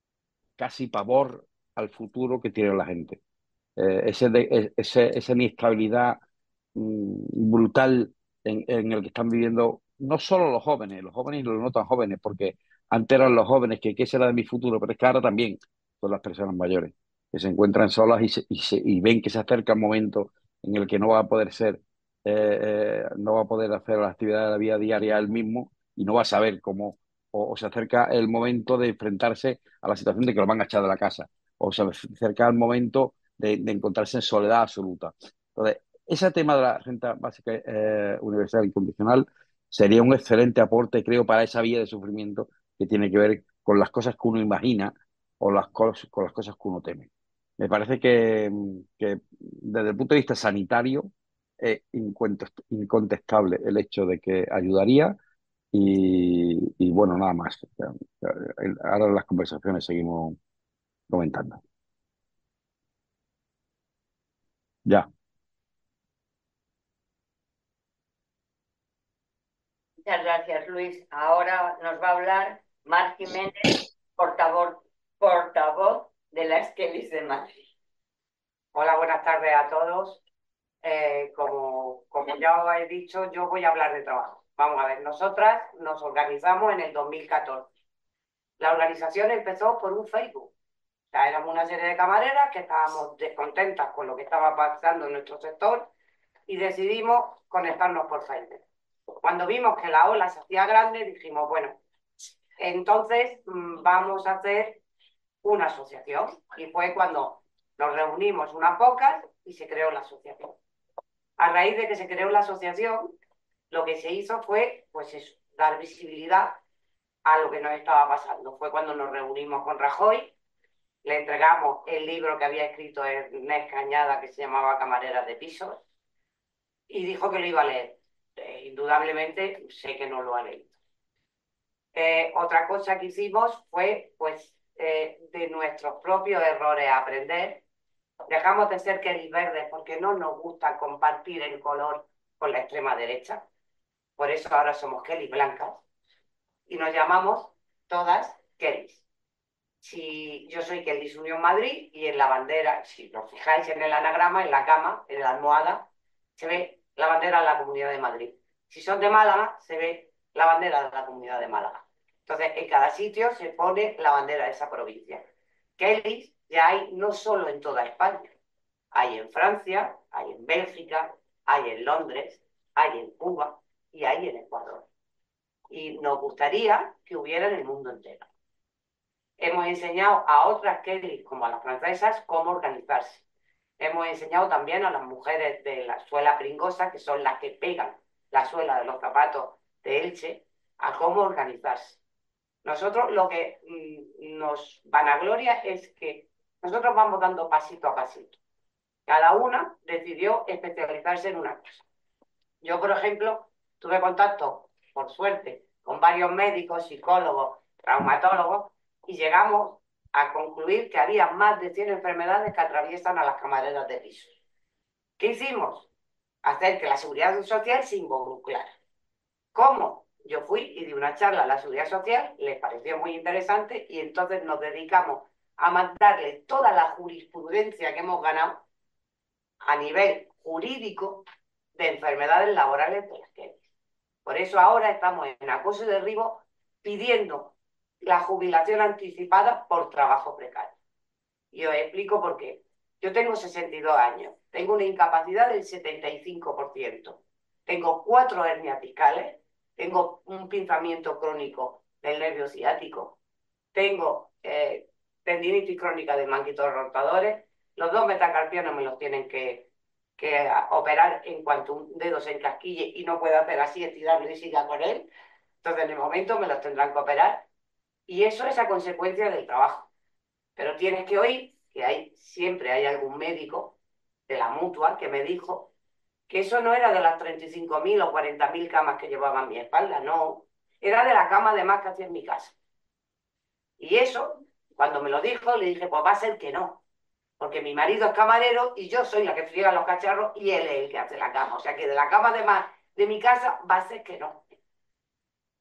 casi pavor al futuro que tiene la gente. Eh, ese de- e- ese- esa inestabilidad mm, brutal en, en el que están viviendo no solo los jóvenes, los jóvenes y los no tan jóvenes, porque antes eran los jóvenes que qué será de mi futuro, pero es que ahora también son las personas mayores, que se encuentran solas y, se- y, se- y ven que se acerca el momento en el que no va a poder ser, eh, eh, no va a poder hacer las actividades de la vida diaria él mismo y no va a saber cómo, o, o se acerca el momento de enfrentarse a la situación de que lo van a echar de la casa, o se acerca el momento de, de encontrarse en soledad absoluta. Entonces, ese tema de la renta básica eh, universal incondicional sería un excelente aporte, creo, para esa vía de sufrimiento que tiene que ver con las cosas que uno imagina o las cos con las cosas que uno teme. Me parece que, que desde el punto de vista sanitario es incontestable el hecho de que ayudaría y, y bueno, nada más. Ahora en las conversaciones seguimos comentando. Ya. Muchas gracias, Luis. Ahora nos va a hablar Mar Jiménez, portavoz, portavoz de las Kellys de Madrid. Hola, buenas tardes a todos. Eh, como, como ya os he dicho, yo voy a hablar de trabajo. Vamos a ver, nosotras nos organizamos en el dos mil catorce. La organización empezó por un Facebook. O sea, éramos una serie de camareras que estábamos descontentas con lo que estaba pasando en nuestro sector y decidimos conectarnos por Facebook. Cuando vimos que la ola se hacía grande, dijimos, bueno, entonces mmm, vamos a hacer una asociación. Y fue cuando nos reunimos unas pocas y se creó la asociación. A raíz de que se creó la asociación, lo que se hizo fue, pues eso, dar visibilidad a lo que nos estaba pasando. Fue cuando nos reunimos con Rajoy, le entregamos el libro que había escrito Ernest Cañada, que se llamaba Camareras de Pisos, y dijo que lo iba a leer. Eh, indudablemente, sé que no lo ha leído. Eh, otra cosa que hicimos fue, pues, eh, de nuestros propios errores aprender. Dejamos de ser Kellys verdes porque no nos gusta compartir el color con la extrema derecha. Por eso ahora somos Kellys blancas. Y nos llamamos todas Kellys. Si yo soy Kellys Unión Madrid y en la bandera, si os fijáis en el anagrama, en la cama, en la almohada, se ve la bandera de la Comunidad de Madrid. Si son de Málaga, se ve la bandera de la Comunidad de Málaga. Entonces, en cada sitio se pone la bandera de esa provincia. Kellys ya hay no solo en toda España. Hay en Francia, hay en Bélgica, hay en Londres, hay en Cuba y hay en Ecuador. Y nos gustaría que hubiera en el mundo entero. Hemos enseñado a otras Kellys, como a las francesas, cómo organizarse. Hemos enseñado también a las mujeres de la suela pringosa, que son las que pegan la suela de los zapatos de Elche, a cómo organizarse. Nosotros lo que mmm, nos vanagloria es que nosotros vamos dando pasito a pasito. Cada una decidió especializarse en una cosa. Yo, por ejemplo, tuve contacto, por suerte, con varios médicos, psicólogos, traumatólogos, y llegamos a concluir que había más de cien enfermedades que atraviesan a las camareras de pisos. ¿Qué hicimos? Hacer que la seguridad social se involucrara. ¿Cómo? Yo fui y di una charla a la seguridad social, les pareció muy interesante, y entonces nos dedicamos a mandarle toda la jurisprudencia que hemos ganado a nivel jurídico de enfermedades laborales de las Kellys. Por eso ahora estamos en acoso y derribo pidiendo la jubilación anticipada por trabajo precario. Y os explico por qué. Yo tengo sesenta y dos años, tengo una incapacidad del setenta y cinco por ciento, tengo cuatro hernias discales, tengo un pinzamiento crónico del nervio ciático, tengo eh, tendinitis crónica de manguitos rotadores, los dos metacarpianos me los tienen que, que operar en cuanto un dedo se encasquille y no puedo hacer así, estirarlo y siga con él. Entonces, en el momento me los tendrán que operar. Y eso es a consecuencia del trabajo. Pero tienes que oír que hay, siempre hay algún médico de la mutua que me dijo que eso no era de las treinta y cinco mil o cuarenta mil camas que llevaban mi espalda, no. Era de la cama de más que hacía en mi casa. Y eso, cuando me lo dijo, le dije, pues va a ser que no. Porque mi marido es camarero y yo soy la que friega los cacharros y él es el que hace la cama. O sea que de la cama de más de mi casa va a ser que no.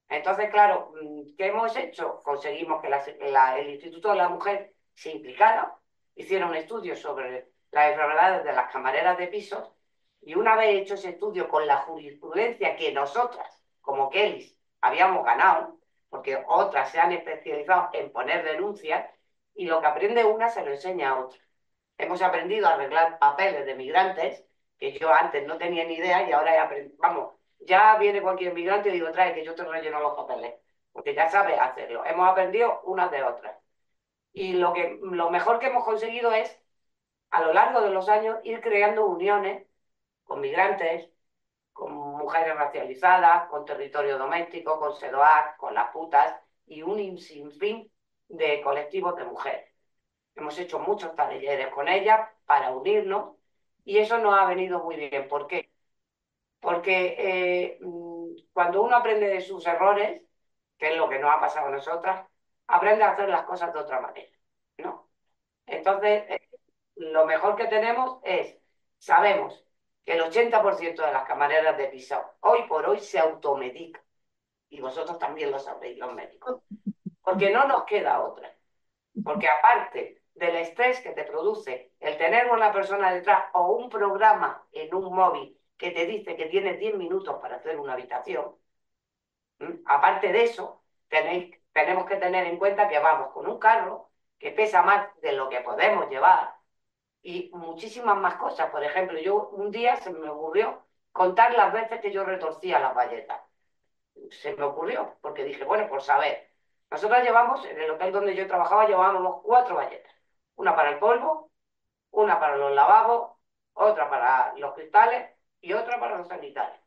Entonces, claro, ¿qué hemos hecho? Conseguimos que la, la, el Instituto de la Mujer se implicara, hiciera un estudio sobre las enfermedades de las camareras de pisos, y una vez hecho ese estudio con la jurisprudencia que nosotras, como Kellys, habíamos ganado, porque otras se han especializado en poner denuncias, y lo que aprende una se lo enseña a otra. Hemos aprendido a arreglar papeles de migrantes, que yo antes no tenía ni idea, y ahora he aprendido, vamos, ya viene cualquier migrante y digo, trae que yo te relleno los papeles, porque ya sabes hacerlo. Hemos aprendido unas de otras. Y lo, que, lo mejor que hemos conseguido es, a lo largo de los años, ir creando uniones con migrantes, con mujeres racializadas, con territorio doméstico, con SEDOAC, con las putas y un sinfín de colectivos de mujeres. Hemos hecho muchos talleres con ellas para unirnos y eso nos ha venido muy bien. ¿Por qué? Porque eh, cuando uno aprende de sus errores, que es lo que nos ha pasado a nosotras, aprende a hacer las cosas de otra manera, ¿no? Entonces, eh, lo mejor que tenemos es, sabemos que el ochenta por ciento de las camareras de piso hoy por hoy se automedican, y vosotros también lo sabréis, los médicos, porque no nos queda otra. Porque aparte del estrés que te produce el tener una persona detrás o un programa en un móvil que te dice que tienes diez minutos para hacer una habitación, ¿m? Aparte de eso, tenéis, tenemos que tener en cuenta que vamos con un carro que pesa más de lo que podemos llevar y muchísimas más cosas. Por ejemplo, yo un día se me ocurrió contar las veces que yo retorcía las bayetas. Se me ocurrió, porque dije, bueno, por saber. Nosotros llevamos, en el hotel donde yo trabajaba, llevábamos cuatro bayetas. Una para el polvo, una para los lavabos, otra para los cristales y otra para los sanitarios.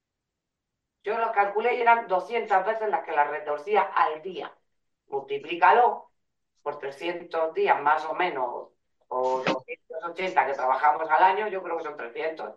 Yo los calculé y eran doscientas veces las que las retorcía al día. Multiplícalo por trescientos días más o menos, o doscientos ochenta que trabajamos al año, yo creo que son trescientos,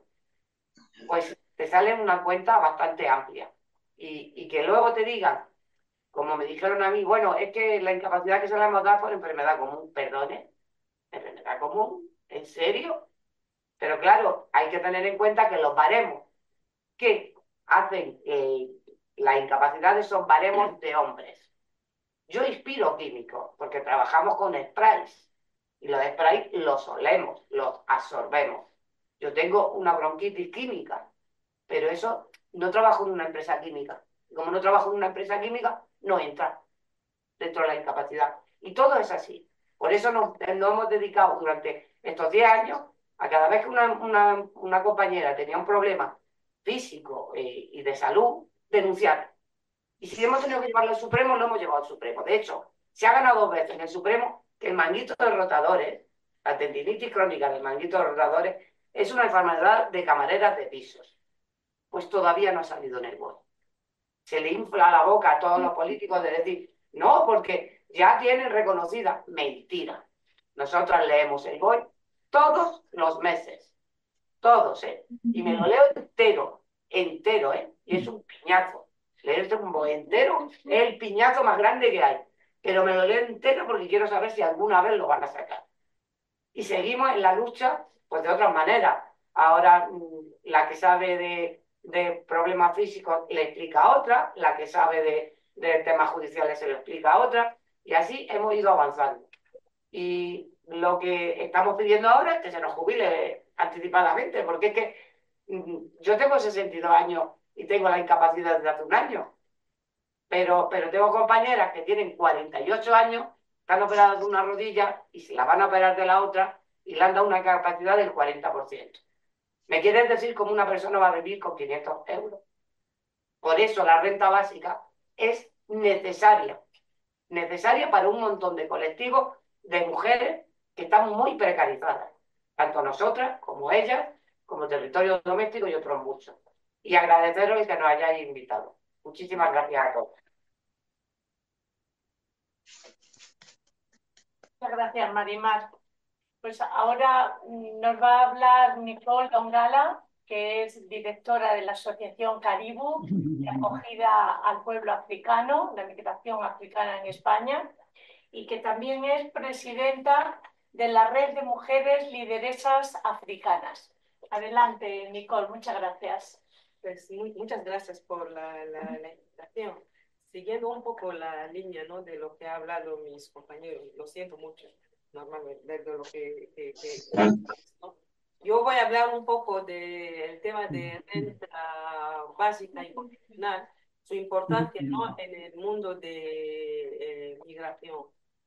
pues te sale una cuenta bastante amplia. Y, y que luego te digan, como me dijeron a mí, bueno, es que la incapacidad que se le hemos dado por enfermedad común, perdone, enfermedad común, ¿en serio? Pero claro, hay que tener en cuenta que los baremos que hacen eh, las incapacidades son baremos de hombres. Yo inspiro químicos, porque trabajamos con sprays, y los sprays los olemos, los absorbemos. Yo tengo una bronquitis química, pero eso no trabajo en una empresa química. Como no trabajo en una empresa química, no entra dentro de la incapacidad. Y todo es así. Por eso nos, nos hemos dedicado durante estos diez años a cada vez que una, una, una compañera tenía un problema físico eh, y de salud, denunciar. Y si hemos tenido que llevarlo al Supremo, lo hemos llevado al Supremo. De hecho, se ha ganado dos veces en el Supremo que el manguito de rotadores, la tendinitis crónica del manguito de rotadores, es una enfermedad de camareras de pisos. Pues todavía no ha salido en el B O E. Se le infla la boca a todos los políticos de decir, no, porque ya tienen reconocida. Mentira. Nosotras leemos el B O E todos los meses. Todos, ¿eh? Y me lo leo entero, entero, ¿eh? Y es un piñazo. Leerte un B O E entero es el piñazo más grande que hay. Pero me lo leo entero porque quiero saber si alguna vez lo van a sacar. Y seguimos en la lucha, pues de otras maneras. Ahora, la que sabe de, de problemas físicos le explica a otra, la que sabe de, de temas judiciales se lo explica a otra, y así hemos ido avanzando. Y lo que estamos pidiendo ahora es que se nos jubile anticipadamente, porque es que yo tengo sesenta y dos años y tengo la incapacidad desde hace un año, pero, pero tengo compañeras que tienen cuarenta y ocho años, están operadas de una rodilla y se la van a operar de la otra y le han dado una capacidad del cuarenta por ciento. ¿Me quieres decir cómo una persona va a vivir con quinientos euros? Por eso la renta básica es necesaria, necesaria para un montón de colectivos de mujeres que están muy precarizadas, tanto nosotras como ellas, como territorio doméstico y otros muchos. Y agradeceros el que nos hayáis invitado. Muchísimas gracias a todos. Muchas gracias, Marimar. Pues ahora nos va a hablar Nicole Dongala, que es directora de la Asociación Caribú, de acogida al pueblo africano, la migración africana en España, y que también es presidenta de la Red de Mujeres Lideresas Africanas. Adelante, Nicole, muchas gracias. Pues muy, muchas gracias por la, la, la invitación. siguiendo un poco la línea, ¿no? De lo que ha hablado mis compañeros, lo siento mucho, normalmente, de lo que, que, que- ¿no? Yo voy a hablar un poco del tema de renta básica y condicional, su importancia, ¿no? En el mundo de eh, migración.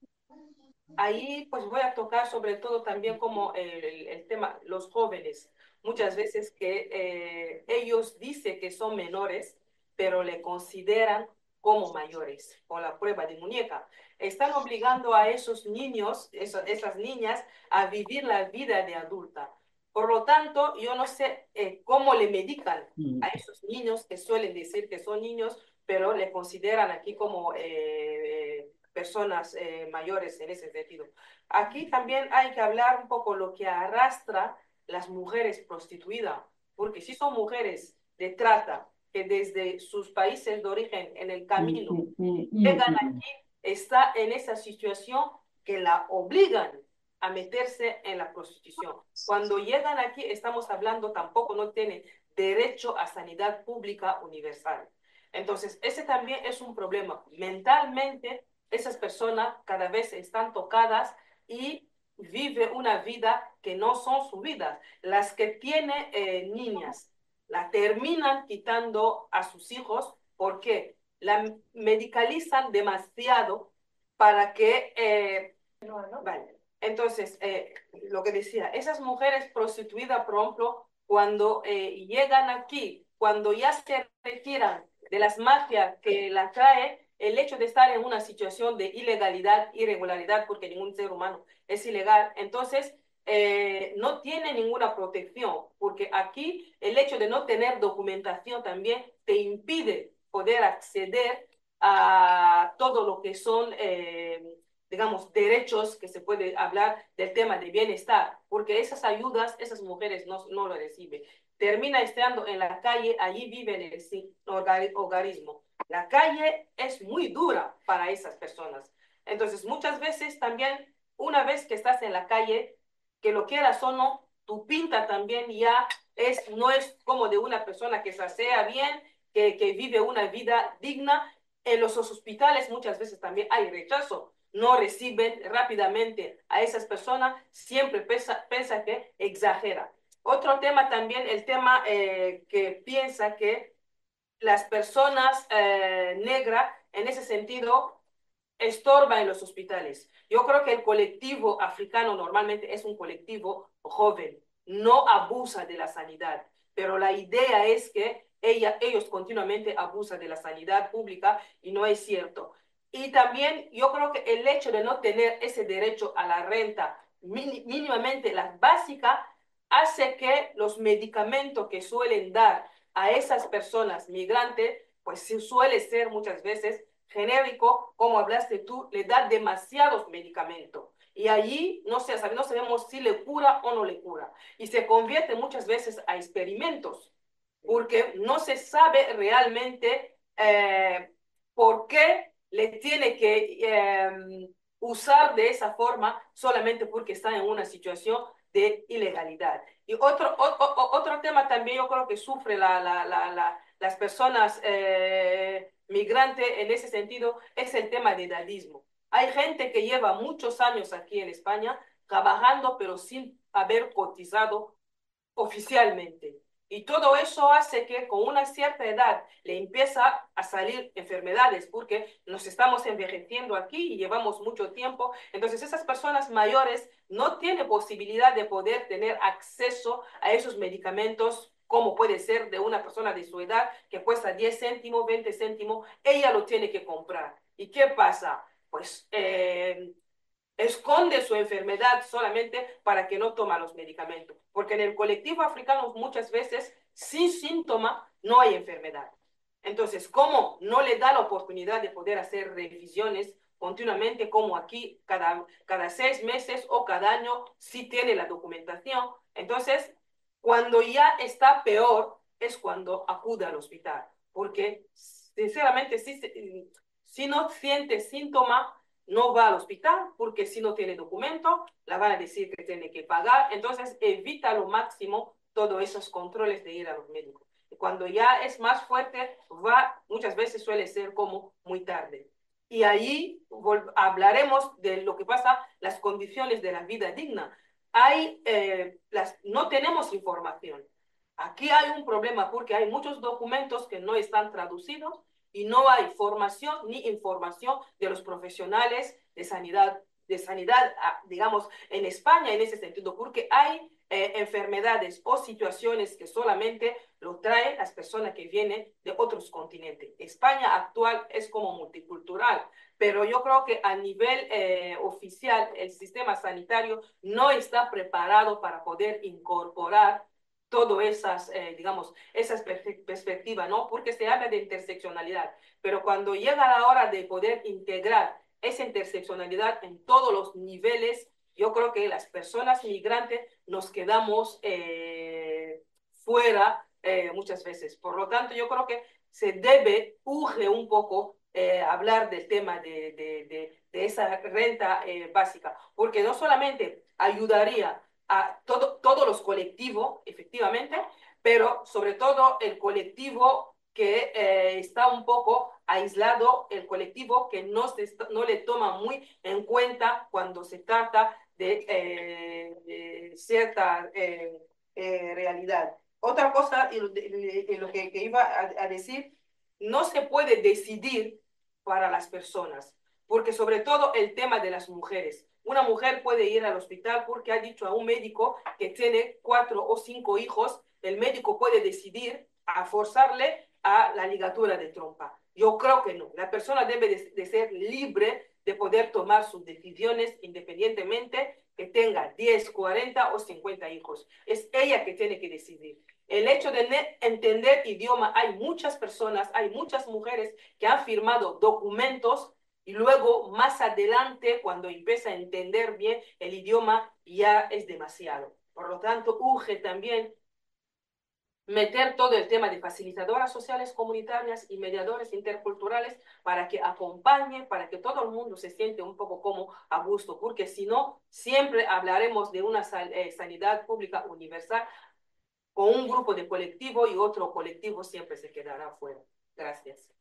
Ahí pues voy a tocar sobre todo también como el, el tema, los jóvenes, muchas veces que eh, ellos dicen que son menores, pero le consideran como mayores, con la prueba de muñeca. Están obligando a esos niños, esas, esas niñas, a vivir la vida de adulta. Por lo tanto, yo no sé eh, cómo le medican a esos niños que suelen decir que son niños, pero le consideran aquí como eh, eh, personas eh, mayores en ese sentido. Aquí también hay que hablar un poco lo que arrastra las mujeres prostituidas, porque si son mujeres de trata que desde sus países de origen en el camino llegan aquí, está en esa situación que la obligan a meterse en la prostitución. Cuando llegan aquí, estamos hablando, tampoco no tienen derecho a sanidad pública universal. Entonces, ese también es un problema. Mentalmente, esas personas cada vez están tocadas y viven una vida que no son su vida. Las que tienen eh, niñas, la terminan quitando a sus hijos porque la medicalizan demasiado para que... Eh, vale. Entonces, eh, lo que decía, esas mujeres prostituidas, por ejemplo, cuando eh, llegan aquí, cuando ya se retiran de las mafias que las trae, el hecho de estar en una situación de ilegalidad, irregularidad, porque ningún ser humano es ilegal, entonces eh, no tiene ninguna protección, porque aquí el hecho de no tener documentación también te impide poder acceder a todo lo que son... Eh, digamos, derechos que se puede hablar del tema de bienestar, porque esas ayudas, esas mujeres no, no lo reciben. Termina estando en la calle, allí viven en el hogarismo. La calle es muy dura para esas personas. Entonces, muchas veces también, una vez que estás en la calle, que lo quieras o no, tu pinta también ya es, no es como de una persona que se asea bien, que, que vive una vida digna. En los hospitales muchas veces también hay rechazo, no reciben rápidamente a esas personas, siempre piensa, piensa que exagera. Otro tema también, el tema eh, que piensa que las personas eh, negras, en ese sentido, estorban en los hospitales. Yo creo que el colectivo africano normalmente es un colectivo joven, no abusa de la sanidad, pero la idea es que ella, ellos continuamente abusan de la sanidad pública y no es cierto. Y también yo creo que el hecho de no tener ese derecho a la renta mínimamente la básica hace que los medicamentos que suelen dar a esas personas migrantes, pues suele ser muchas veces genérico, como hablaste tú, le da demasiados medicamentos. Y allí no, se, no sabemos si le cura o no le cura. Y se convierte muchas veces a experimentos, porque no se sabe realmente eh, por qué le tiene que eh, usar de esa forma solamente porque está en una situación de ilegalidad. Y otro, o, otro tema también yo creo que sufre la, la, la, la, las personas eh, migrantes en ese sentido es el tema de edadismo. Hay gente que lleva muchos años aquí en España trabajando pero sin haber cotizado oficialmente. Y todo eso hace que con una cierta edad le empieza a salir enfermedades porque nos estamos envejeciendo aquí y llevamos mucho tiempo. Entonces esas personas mayores no tienen posibilidad de poder tener acceso a esos medicamentos como puede ser de una persona de su edad que cuesta diez céntimos, veinte céntimos, ella lo tiene que comprar. ¿Y qué pasa? Pues eh, esconde su enfermedad solamente para que no toma los medicamentos. Porque en el colectivo africano muchas veces, sin síntoma, no hay enfermedad. Entonces, ¿cómo no le da la oportunidad de poder hacer revisiones continuamente, como aquí cada, cada seis meses o cada año, sí tiene la documentación? Entonces, cuando ya está peor, es cuando acude al hospital. Porque, sinceramente, si, si no siente síntomas, no va al hospital porque si no tiene documento, la van a decir que tiene que pagar. Entonces, evita lo máximo todos esos controles de ir a los médicos. cuando ya es más fuerte, va, muchas veces suele ser como muy tarde. Y ahí hablaremos de lo que pasa, las condiciones de la vida digna. Hay, eh, las, no tenemos información. Aquí hay un problema porque hay muchos documentos que no están traducidos y no hay formación ni información de los profesionales de sanidad, de sanidad, digamos, en España en ese sentido, porque hay eh, enfermedades o situaciones que solamente lo traen las personas que vienen de otros continentes. España actual es como multicultural, pero yo creo que a nivel eh, oficial el sistema sanitario no está preparado para poder incorporar todas esas, eh, digamos, esas perspectivas, ¿no? Porque se habla de interseccionalidad, pero cuando llega la hora de poder integrar esa interseccionalidad en todos los niveles, yo creo que las personas migrantes nos quedamos eh, fuera eh, muchas veces. Por lo tanto, yo creo que se debe, urge un poco eh, hablar del tema de, de, de, de esa renta eh, básica, porque no solamente ayudaría a todo, todos los colectivos, efectivamente, pero sobre todo el colectivo que eh, está un poco aislado, el colectivo que no, se, no le toma muy en cuenta cuando se trata de, eh, de cierta eh, eh, realidad. Otra cosa, y lo, de, de lo que, que iba a, a decir, no se puede decidir para las personas, porque sobre todo el tema de las mujeres. Una mujer puede ir al hospital porque ha dicho a un médico que tiene cuatro o cinco hijos, el médico puede decidir a forzarle a la ligadura de trompa. Yo creo que no. La persona debe de, de ser libre de poder tomar sus decisiones independientemente que tenga diez, cuarenta o cincuenta hijos. Es ella que tiene que decidir. El hecho de entender idioma, hay muchas personas, hay muchas mujeres que han firmado documentos y luego más adelante, cuando empieza a entender bien el idioma, ya es demasiado. Por lo tanto, urge también meter todo el tema de facilitadoras sociales comunitarias y mediadores interculturales para que acompañen, para que todo el mundo se siente un poco como a gusto, porque si no, siempre hablaremos de una sanidad pública universal con un grupo de colectivo y otro colectivo siempre se quedará fuera. Gracias.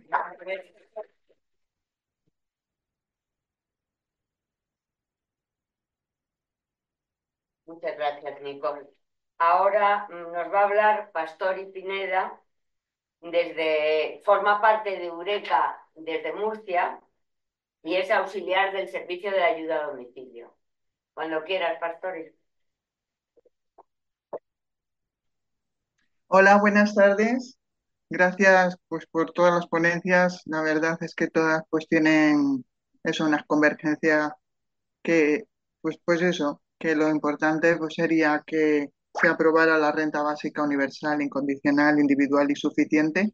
Muchas gracias, Nicole. Ahora nos va a hablar Pastori Pineda, desde, forma parte de Eureka desde Murcia y es auxiliar del servicio de ayuda a domicilio. Cuando quieras, Pastori. Hola, buenas tardes. Gracias pues por todas las ponencias. La verdad es que todas pues tienen eso, una convergencia que pues pues eso, que lo importante pues sería que se aprobara la renta básica universal, incondicional, individual y suficiente,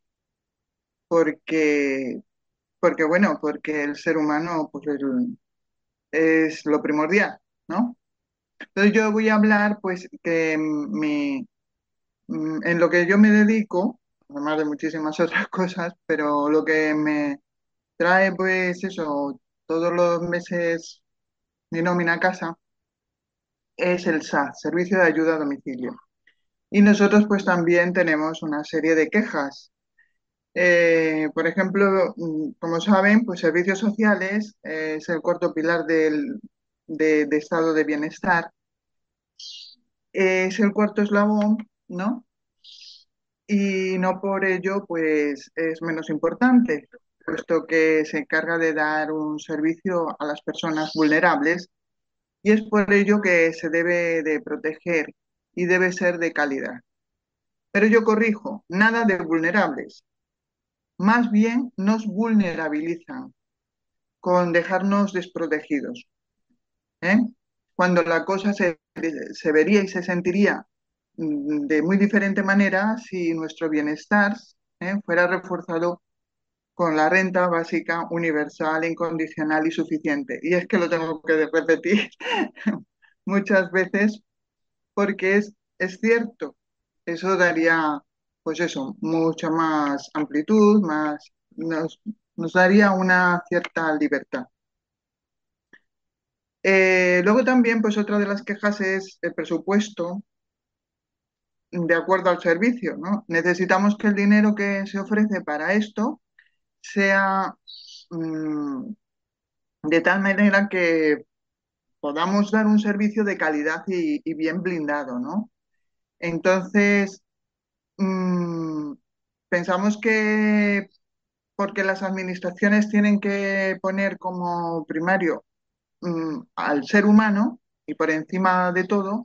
porque porque bueno, porque el ser humano pues el- es lo primordial, ¿no? Entonces yo voy a hablar pues que mi Mm, en lo que yo me dedico, además de muchísimas otras cosas, pero lo que me trae, pues eso, todos los meses mi nómina a casa es el S A D, Servicio de Ayuda a Domicilio. Y nosotros pues también tenemos una serie de quejas. Eh, por ejemplo, mm, como saben, pues servicios sociales eh, es el cuarto pilar del, de, de estado de bienestar. Eh, es el cuarto eslabón, ¿no? Y no por ello pues es menos importante, puesto que se encarga de dar un servicio a las personas vulnerables y es por ello que se debe de proteger y debe ser de calidad. Pero yo corrijo, nada de vulnerables, más bien nos vulnerabilizan con dejarnos desprotegidos, ¿eh? Cuando la cosa se, se vería y se sentiría mm, de muy diferente manera si nuestro bienestar ¿eh? fuera reforzado con la renta básica universal, incondicional y suficiente. Y es que lo tengo que repetir muchas veces porque es, es cierto, eso daría, pues eso, mucha más amplitud, más, nos, nos daría una cierta libertad. Eh, luego también, pues otra de las quejas es el presupuesto, de acuerdo al servicio, ¿no? Necesitamos que el dinero que se ofrece para esto sea mm, de tal manera que podamos dar un servicio de calidad y, y bien blindado, ¿no? Entonces, mm, pensamos que porque las administraciones tienen que poner como primario mm, al ser humano y por encima de todo,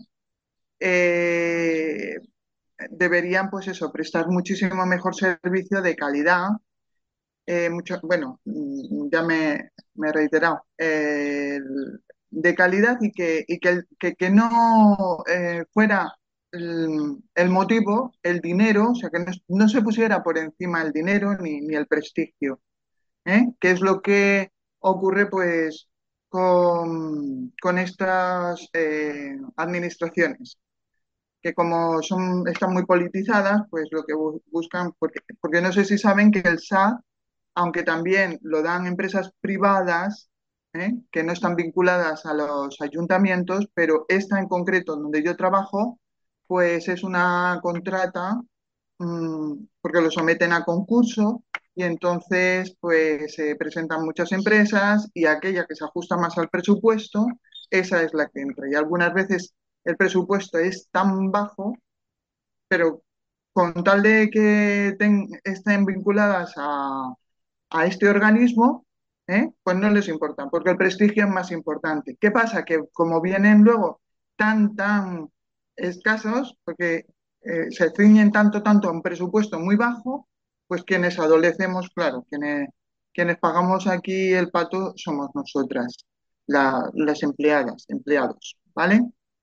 eh, deberían, pues eso, prestar muchísimo mejor servicio de calidad. Eh, mucho, bueno, mm, ya me, me he reiterado, eh, el- de calidad y que, y que, el- que- que no eh, fuera el, el motivo, el dinero, o sea, que no, no se pusiera por encima el dinero ni, ni el prestigio, ¿eh? Que es lo que ocurre pues con, con estas eh, administraciones que como son, están muy politizadas, pues lo que bu- buscan, porque, porque no sé si saben que el S A T, aunque también lo dan empresas privadas, ¿eh? Que no están vinculadas a los ayuntamientos, pero esta en concreto, donde yo trabajo, pues es una contrata, mmm, porque lo someten a concurso y entonces pues se presentan muchas empresas y aquella que se ajusta más al presupuesto, esa es la que entra. Y algunas veces el presupuesto es tan bajo, pero con tal de que ten- estén vinculadas a, a este organismo, ¿eh? Pues no les importa, porque el prestigio es más importante. ¿Qué pasa? Que como vienen luego tan, tan escasos, porque eh, se ciñen tanto, tanto a un presupuesto muy bajo, pues quienes adolecemos, claro, quienes, quienes pagamos aquí el pato somos nosotras, la- las empleadas, empleados, ¿vale?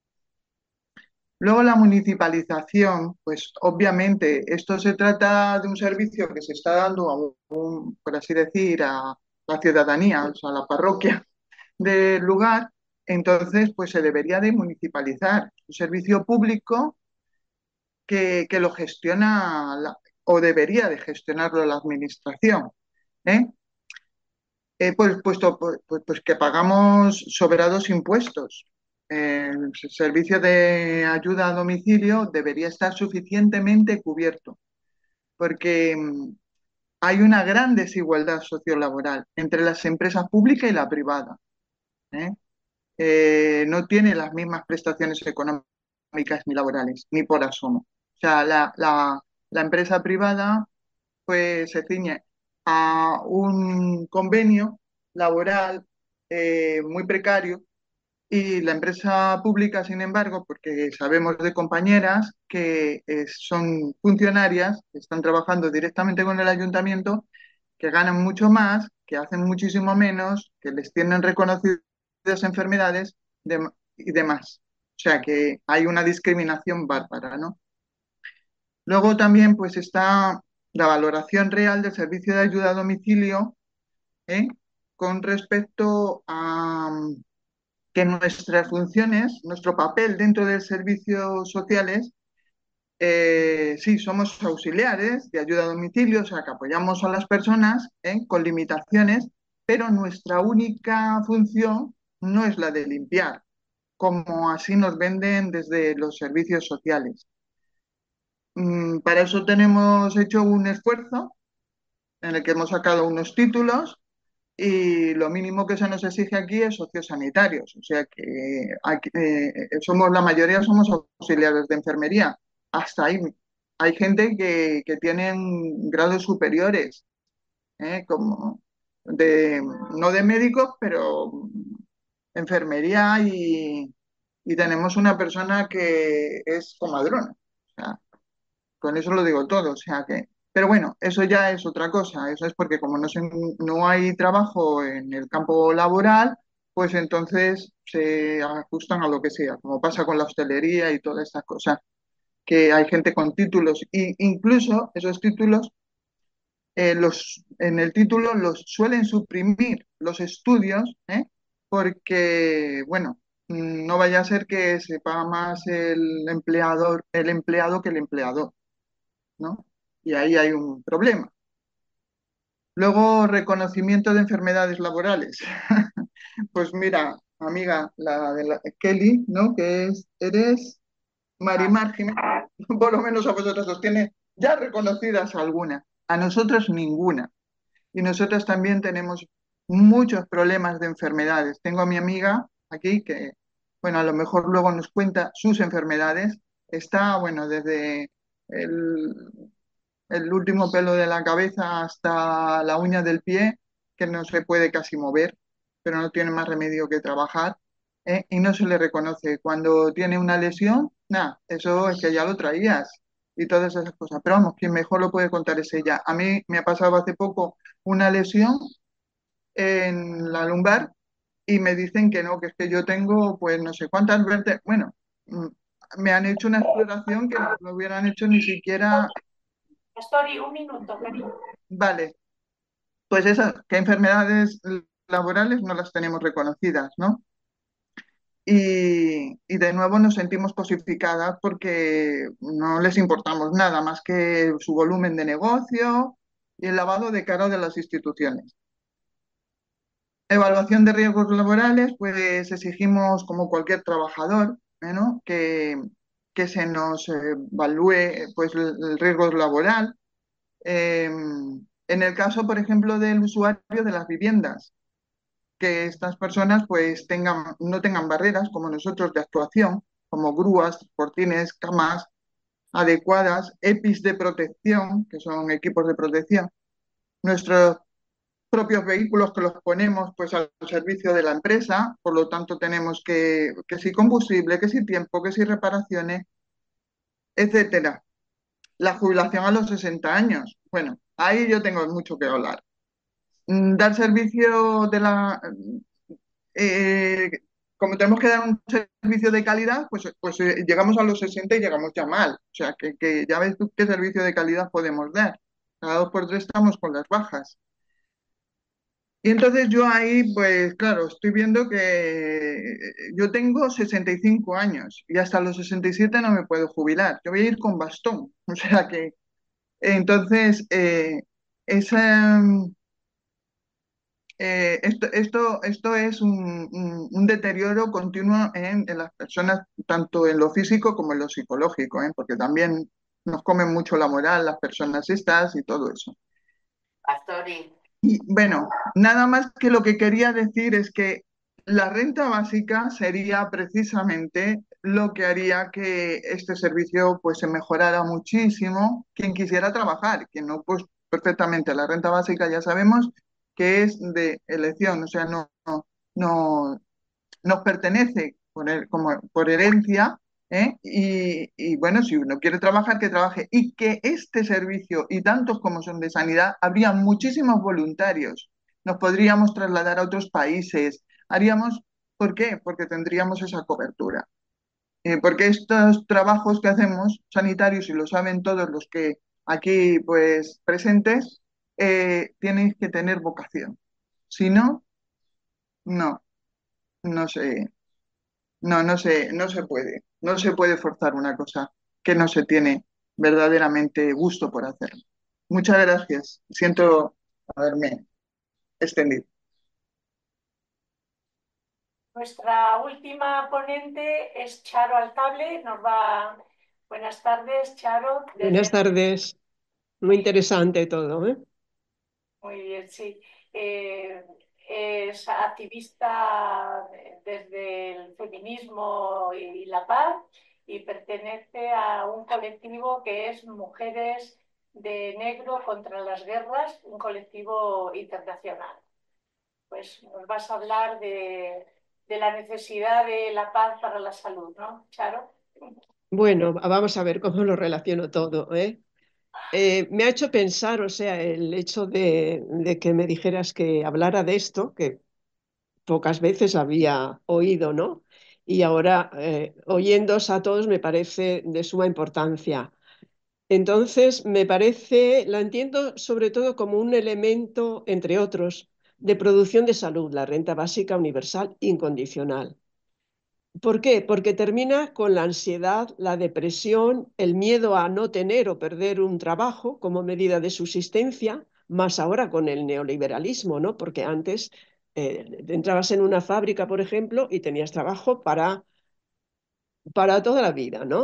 Luego la municipalización, pues obviamente esto se trata de un servicio que se está dando a un, por así decir, a la ciudadanía, o sea, a la parroquia del lugar, entonces pues se debería de municipalizar. Un servicio público que, que lo gestiona la- o debería de gestionarlo la administración. ¿Eh? Eh, pues, puesto, pues, pues- pues que pagamos sobrados impuestos. El servicio de ayuda a domicilio debería estar suficientemente cubierto, porque mm, hay una gran desigualdad sociolaboral entre las empresas públicas y la privada. ¿Eh? Eh, no tiene las mismas prestaciones económicas ni laborales, ni por asomo. O sea, la, la- la empresa privada pues se ciñe a un convenio laboral eh, muy precario y la empresa pública, sin embargo, porque sabemos de compañeras que eh, son funcionarias, que están trabajando directamente con el ayuntamiento, que ganan mucho más, que hacen muchísimo menos, que les tienen reconocidas enfermedades de- y demás. O sea que hay una discriminación bárbara, ¿no? Luego también pues está la valoración real del servicio de ayuda a domicilio, ¿eh? Con respecto a mm, que nuestras funciones, nuestro papel dentro de servicios sociales, eh, sí, somos auxiliares de ayuda a domicilio, o sea, que apoyamos a las personas, ¿eh? Con limitaciones, pero nuestra única función no es la de limpiar, como así nos venden desde los servicios sociales. Mm, para eso tenemos hecho un esfuerzo en el que hemos sacado unos títulos y lo mínimo que se nos exige aquí es sociosanitarios, o sea que aquí, eh, somos la mayoría somos auxiliares de enfermería. Hasta ahí hay gente que, que tienen grados superiores, ¿eh? Como de, no de médicos, pero enfermería y, y tenemos una persona que es comadrona. O sea, con eso lo digo todo, o sea que, pero bueno, eso ya es otra cosa, eso es porque como no, se- no hay trabajo en el campo laboral, pues entonces se ajustan a lo que sea, como pasa con la hostelería y todas estas cosas, que hay gente con títulos, e incluso esos títulos, eh, los, en el título los suelen suprimir los estudios, ¿eh? Porque, bueno, mm, no vaya a ser que se paga más el empleador, el empleado que el empleador. ¿No? Y ahí hay un problema. Luego, reconocimiento de enfermedades laborales. Pues mira, amiga, la de la Kelly, ¿no? Que es, eres Marimar Jiménez, por lo menos a vosotros os tiene ya reconocidas algunas, a nosotros ninguna. Y nosotros también tenemos muchos problemas de enfermedades. Tengo a mi amiga aquí que, bueno, a lo mejor luego nos cuenta sus enfermedades. Está, bueno, desde el, el último pelo de la cabeza hasta la uña del pie, que no se puede casi mover, pero no tiene más remedio que trabajar, ¿eh? Y no se le reconoce. Cuando tiene una lesión, nada, eso es que ya lo traías y todas esas cosas. Pero vamos, quien mejor lo puede contar es ella. A mí me ha pasado hace poco una lesión en la lumbar y me dicen que no, que es que yo tengo pues no sé cuántas vértebras. Bueno, mm, me han hecho una exploración que no me hubieran hecho ni siquiera. Pastori, un minuto, cariño. Vale, pues esas, que enfermedades laborales no las tenemos reconocidas, ¿no? Y, y de nuevo nos sentimos cosificadas porque no les importamos nada más que su volumen de negocio y el lavado de cara de las instituciones. Evaluación de riesgos laborales, pues exigimos como cualquier trabajador, ¿eh, ¿no? que, que se nos evalúe pues, el, el riesgo laboral. Eh, en el caso, por ejemplo, del usuario de las viviendas, que estas personas pues tengan, no tengan barreras como nosotros de actuación, como grúas, portines, camas adecuadas, E P Is de protección, que son equipos de protección, nuestros propios vehículos que los ponemos pues al servicio de la empresa, por lo tanto tenemos que, que si combustible, que si tiempo, que si reparaciones, etcétera. La jubilación a los sesenta años, bueno, ahí yo tengo mucho que hablar. Dar servicio de la eh, como tenemos que dar un servicio de calidad, pues, pues eh, llegamos a los sesenta y llegamos ya mal. O sea, que, que ya ves tú qué servicio de calidad podemos dar. Cada dos por tres estamos con las bajas. Y entonces yo ahí, pues claro, estoy viendo que yo tengo sesenta y cinco años y hasta los sesenta y siete no me puedo jubilar. Yo voy a ir con bastón. O sea que, entonces, eh, esa, eh, esto, esto, esto es un, un- un deterioro continuo en, en las personas, tanto en lo físico como en lo psicológico, ¿eh? Porque también nos comen mucho la moral las personas estas y todo eso. Pastori, Y bueno, nada más que lo que quería decir es que la renta básica sería precisamente lo que haría que este servicio pues se mejorara muchísimo. Quien quisiera trabajar, quien no, pues perfectamente. La renta básica ya sabemos que es de elección, o sea, no, no, no nos pertenece por, her- como, por herencia, ¿eh? Y, y, bueno, si uno quiere trabajar, que trabaje. Y que este servicio, y tantos como son de sanidad, habría muchísimos voluntarios. Nos podríamos trasladar a otros países. Haríamos, ¿por qué? Porque tendríamos esa cobertura. Eh, porque estos trabajos que hacemos sanitarios, y lo saben todos los que aquí pues presentes, eh, tienen que tener vocación. Si no, no, no sé. No, no se, no se puede. No se puede forzar una cosa que no se tiene verdaderamente gusto por hacer. Muchas gracias. Siento haberme extendido. Nuestra última ponente es Charo Altable. Nos va. Buenas tardes, Charo. Buenas Desde... tardes. Muy interesante todo, ¿eh? Muy bien, sí. Eh, es activista desde el feminismo y la paz y pertenece a un colectivo que es Mujeres de Negro contra las Guerras, un colectivo internacional. Pues nos vas a hablar de, de la necesidad de la paz para la salud, ¿no, Charo? Bueno, vamos a ver cómo lo relaciono todo, ¿eh? Eh, me ha hecho pensar, o sea, el hecho de, de que me dijeras que hablara de esto, que pocas veces había oído, ¿no? Y ahora, eh, oyéndos a todos, me parece de suma importancia. Entonces, me parece, la entiendo sobre todo como un elemento, entre otros, de producción de salud, la renta básica universal incondicional. ¿Por qué? Porque termina con la ansiedad, la depresión, el miedo a no tener o perder un trabajo como medida de subsistencia, más ahora con el neoliberalismo, ¿no? Porque antes eh, entrabas en una fábrica, por ejemplo, y tenías trabajo para, para toda la vida, ¿no?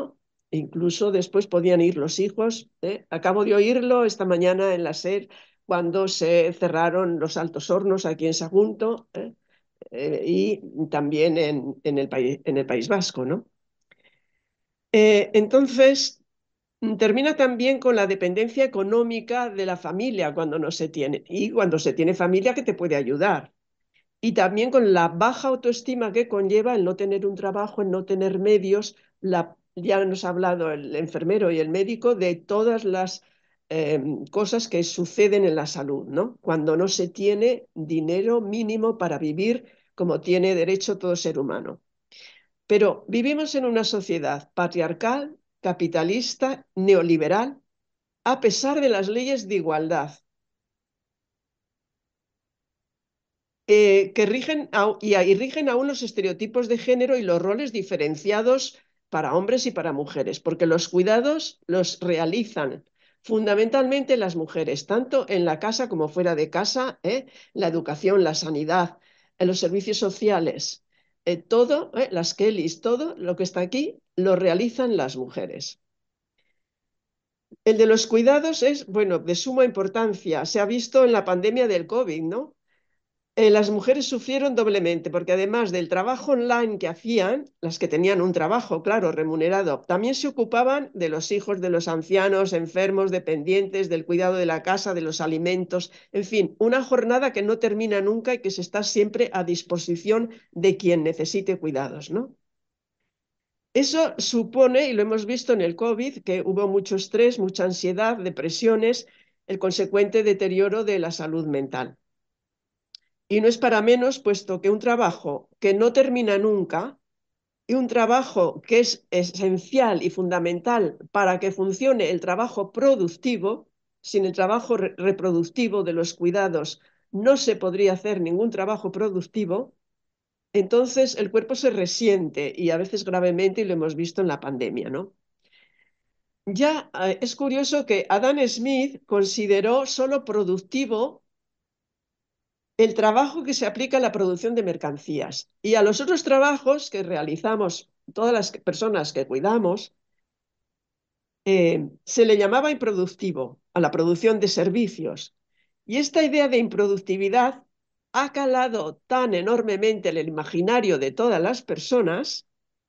Incluso después podían ir los hijos. ¿eh? Acabo de oírlo esta mañana en la SER cuando se cerraron los Altos Hornos aquí en Sagunto ¿eh? Eh, y también en, en, el país, en el País Vasco, ¿no? Eh, entonces, termina también con la dependencia económica de la familia cuando no se tiene y cuando se tiene familia que te puede ayudar. Y también con la baja autoestima que conlleva el no tener un trabajo, el no tener medios. La, ya nos ha hablado el enfermero y el médico de todas las eh, cosas que suceden en la salud, ¿no? Cuando no se tiene dinero mínimo para vivir como tiene derecho todo ser humano. Pero vivimos en una sociedad patriarcal, capitalista, neoliberal, a pesar de las leyes de igualdad. Eh, que rigen a, y, y rigen aún los estereotipos de género y los roles diferenciados para hombres y para mujeres, porque los cuidados los realizan fundamentalmente las mujeres, tanto en la casa como fuera de casa, ¿eh? La educación, la sanidad, eh, los servicios sociales, eh, todo, ¿eh? Las Kellys, todo lo que está aquí lo realizan las mujeres. El de los cuidados es, bueno, de suma importancia. Se ha visto en la pandemia del COVID, ¿no? Eh, las mujeres sufrieron doblemente, porque además del trabajo online que hacían, las que tenían un trabajo, claro, remunerado, también se ocupaban de los hijos, de los ancianos, enfermos, dependientes, del cuidado de la casa, de los alimentos, en fin, una jornada que no termina nunca y que se está siempre a disposición de quien necesite cuidados, ¿no? Eso supone, y lo hemos visto en el COVID, que hubo mucho estrés, mucha ansiedad, depresiones, el consecuente deterioro de la salud mental. Y no es para menos, puesto que un trabajo que no termina nunca y un trabajo que es esencial y fundamental para que funcione el trabajo productivo, sin el trabajo re reproductivo de los cuidados no se podría hacer ningún trabajo productivo, entonces el cuerpo se resiente y a veces gravemente, y lo hemos visto en la pandemia, ¿no? Ya eh, es curioso que Adam Smith consideró solo productivo el trabajo que se aplica a la producción de mercancías y a los otros trabajos que realizamos todas las personas que cuidamos, eh, se le llamaba improductivo a la producción de servicios. Y esta idea de improductividad ha calado tan enormemente en el imaginario de todas las personas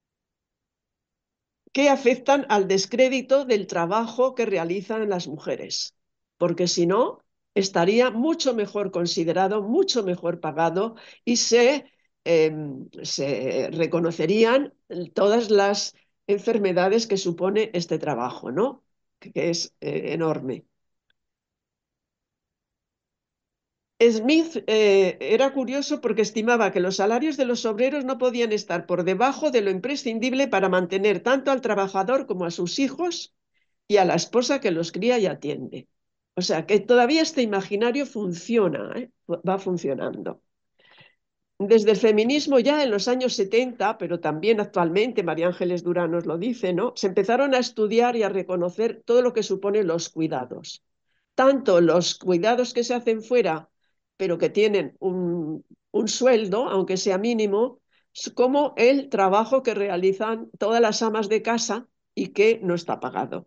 que afectan al descrédito del trabajo que realizan las mujeres, porque si no, estaría mucho mejor considerado, mucho mejor pagado y se, eh, se reconocerían todas las enfermedades que supone este trabajo, ¿no? Que, que es eh, enorme. Smith eh, era curioso porque estimaba que los salarios de los obreros no podían estar por debajo de lo imprescindible para mantener tanto al trabajador como a sus hijos y a la esposa que los cría y atiende. O sea, que todavía este imaginario funciona, ¿eh? Va funcionando. Desde el feminismo ya en los años setenta, pero también actualmente, María Ángeles Durán nos lo dice, ¿no? Se empezaron a estudiar y a reconocer todo lo que suponen los cuidados. Tanto los cuidados que se hacen fuera, pero que tienen un, un sueldo, aunque sea mínimo, como el trabajo que realizan todas las amas de casa y que no está pagado.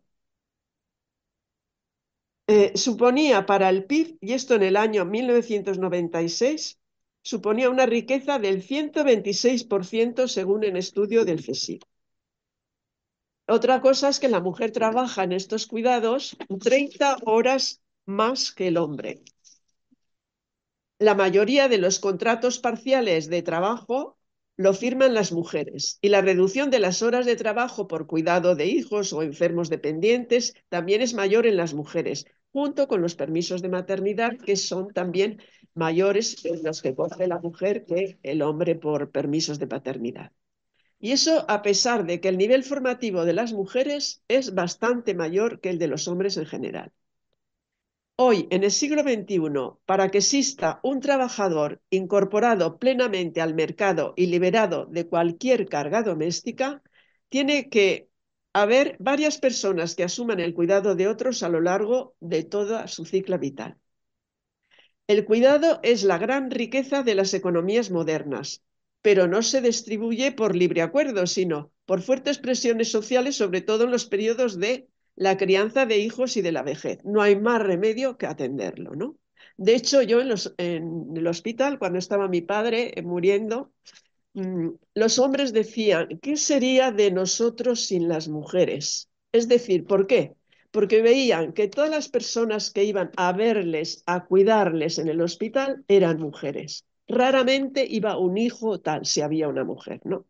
Eh, suponía para el P I B, y esto en el año mil novecientos noventa y seis, suponía una riqueza del ciento veintiséis por ciento según el estudio del CSIC. Otra cosa es que la mujer trabaja en estos cuidados treinta horas más que el hombre. La mayoría de los contratos parciales de trabajo lo firman las mujeres y la reducción de las horas de trabajo por cuidado de hijos o enfermos dependientes también es mayor en las mujeres, junto con los permisos de maternidad que son también mayores en los que coge la mujer que el hombre por permisos de paternidad. Y eso a pesar de que el nivel formativo de las mujeres es bastante mayor que el de los hombres en general. Hoy, en el siglo veintiuno, para que exista un trabajador incorporado plenamente al mercado y liberado de cualquier carga doméstica, tiene que haber varias personas que asuman el cuidado de otros a lo largo de toda su ciclo vital. El cuidado es la gran riqueza de las economías modernas. pero no se distribuye por libre acuerdo, sino por fuertes presiones sociales, sobre todo en los periodos de la crianza de hijos y de la vejez. No hay más remedio que atenderlo, ¿no? De hecho, yo en, los, en el hospital, cuando estaba mi padre eh, muriendo, mmm, los hombres decían, ¿qué sería de nosotros sin las mujeres? Es decir, ¿por qué? Porque veían que todas las personas que iban a verles, a cuidarles en el hospital, eran mujeres. Raramente iba un hijo tal, si había una mujer, ¿no?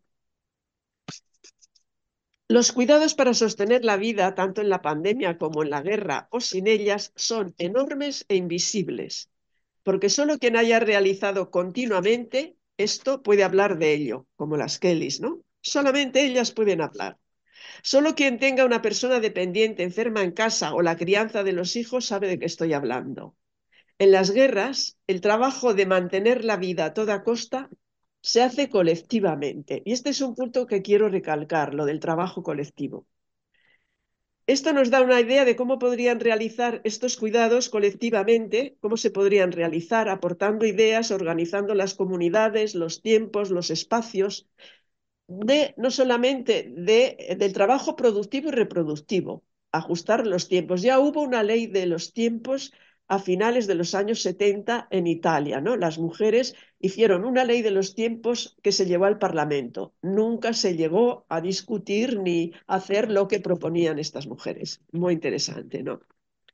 Los cuidados para sostener la vida, tanto en la pandemia como en la guerra o sin ellas, son enormes e invisibles, porque solo quien haya realizado continuamente esto puede hablar de ello, como las Kellys, ¿no? Solamente ellas pueden hablar. Solo quien tenga una persona dependiente enferma en casa o la crianza de los hijos sabe de qué estoy hablando. En las guerras, el trabajo de mantener la vida a toda costa se hace colectivamente. Y este es un punto que quiero recalcar, lo del trabajo colectivo. Esto nos da una idea de cómo podrían realizar estos cuidados colectivamente, cómo se podrían realizar aportando ideas, organizando las comunidades, los tiempos, los espacios, de, no solamente de, del trabajo productivo y reproductivo, ajustar los tiempos. Ya hubo una ley de los tiempos a finales de los años setenta en Italia, ¿no? Las mujeres hicieron una ley de los tiempos que se llevó al Parlamento. Nunca se llegó a discutir ni a hacer lo que proponían estas mujeres. Muy interesante, ¿no?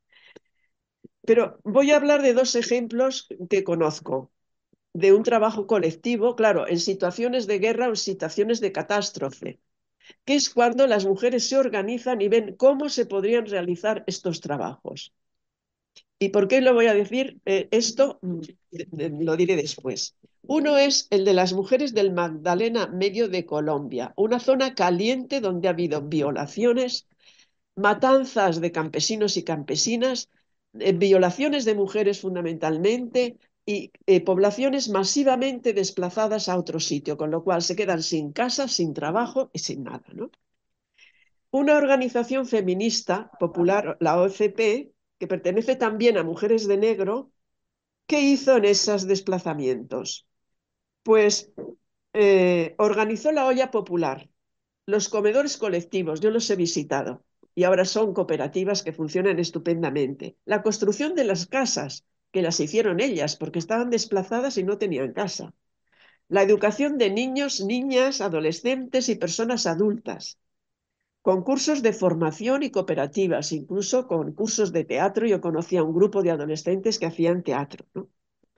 Pero voy a hablar de dos ejemplos que conozco de un trabajo colectivo, claro, en situaciones de guerra o en situaciones de catástrofe, que es cuando las mujeres se organizan y ven cómo se podrían realizar estos trabajos. ¿Y por qué lo voy a decir? Eh, esto lo diré después. Uno es el de las mujeres del Magdalena Medio de Colombia, una zona caliente donde ha habido violaciones, matanzas de campesinos y campesinas, eh, violaciones de mujeres fundamentalmente y eh, poblaciones masivamente desplazadas a otro sitio, con lo cual se quedan sin casa, sin trabajo y sin nada, ¿no? Una organización feminista popular, la O C P, que pertenece también a Mujeres de Negro, ¿qué hizo en esos desplazamientos? Pues eh, organizó la olla popular, los comedores colectivos, yo los he visitado y ahora son cooperativas que funcionan estupendamente. La construcción de las casas, que las hicieron ellas porque estaban desplazadas y no tenían casa. La educación de niños, niñas, adolescentes y personas adultas. Concursos de formación y cooperativas, incluso concursos de teatro. Yo conocía a un grupo de adolescentes que hacían teatro, ¿no?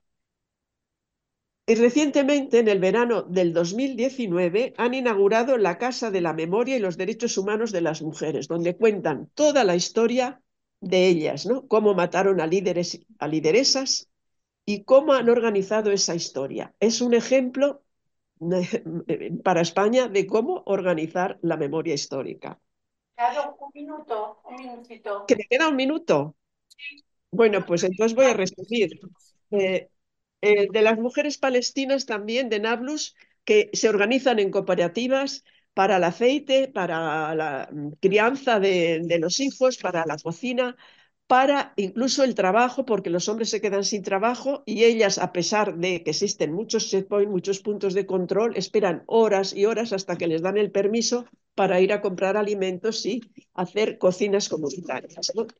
Y recientemente, en el verano del dos mil diecinueve, han inaugurado la Casa de la Memoria y los Derechos Humanos de las Mujeres, donde cuentan toda la historia de ellas, ¿no? Cómo mataron a líderes, a lideresas y cómo han organizado esa historia. Es un ejemplo para España de cómo organizar la memoria histórica. Claro, un minuto, un minutito. ¿Que me queda un minuto? Sí. Bueno, pues entonces voy a resumir. Eh, eh, de las mujeres palestinas también de Nablus, que se organizan en cooperativas para el aceite, para la crianza de, de los hijos, para la cocina, para incluso el trabajo, porque los hombres se quedan sin trabajo y ellas, a pesar de que existen muchos checkpoints, muchos puntos de control, esperan horas y horas hasta que les dan el permiso para ir a comprar alimentos y hacer cocinas comunitarias, ¿no?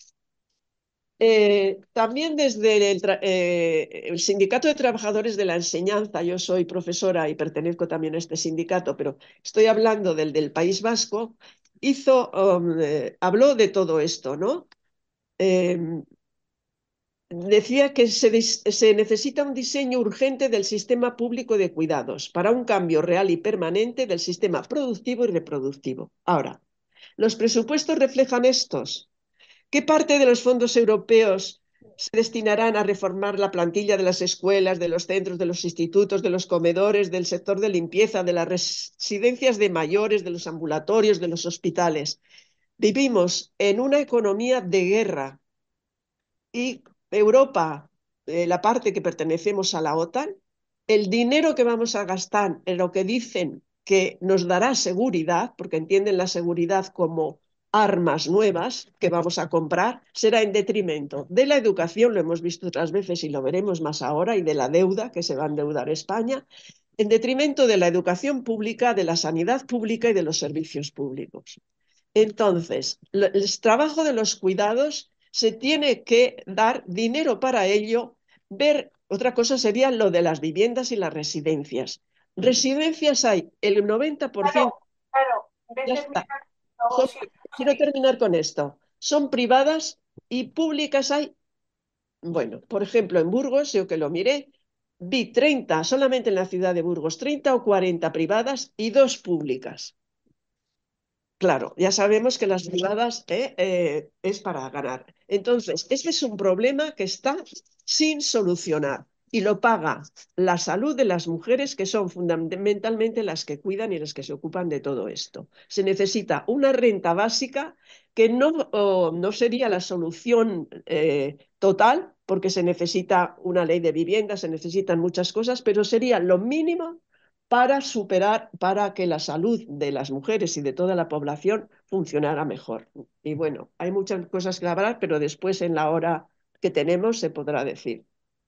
Eh, también desde el, eh, el Sindicato de Trabajadores de la Enseñanza, yo soy profesora y pertenezco también a este sindicato, pero estoy hablando del del País Vasco, hizo, um, eh, habló de todo esto, ¿no? Eh, decía que se, se necesita un diseño urgente del sistema público de cuidados para un cambio real y permanente del sistema productivo y reproductivo. Ahora, ¿los presupuestos reflejan estos? ¿Qué parte de los fondos europeos se destinarán a reformar la plantilla de las escuelas, de los centros, de los institutos, de los comedores, del sector de limpieza, de las residencias de mayores, de los ambulatorios, de los hospitales? Vivimos en una economía de guerra y Europa, eh, la parte que pertenecemos a la OTAN, el dinero que vamos a gastar en lo que dicen que nos dará seguridad, porque entienden la seguridad como armas nuevas que vamos a comprar, será en detrimento de la educación, lo hemos visto otras veces y lo veremos más ahora, y de la deuda que se va a endeudar España, en detrimento de la educación pública, de la sanidad pública y de los servicios públicos. Entonces, el trabajo de los cuidados se tiene que dar dinero para ello, ver, otra cosa sería lo de las viviendas y las residencias. Residencias hay el noventa por ciento. Claro, claro. Ya está. Son, quiero terminar con esto. Son privadas y públicas hay. Bueno, por ejemplo, en Burgos, yo que lo miré, vi treinta, solamente en la ciudad de Burgos, treinta o cuarenta privadas y dos públicas. Claro, ya sabemos que las privadas eh, eh, es para ganar. Entonces, este es un problema que está sin solucionar y lo paga la salud de las mujeres, que son fundamentalmente las que cuidan y las que se ocupan de todo esto. Se necesita una renta básica que no, oh, no sería la solución eh, total, porque se necesita una ley de vivienda, se necesitan muchas cosas, pero sería lo mínimo para superar, para que la salud de las mujeres y de toda la población funcionara mejor. Y bueno, hay muchas cosas que hablar, pero después en la hora que tenemos se podrá decir.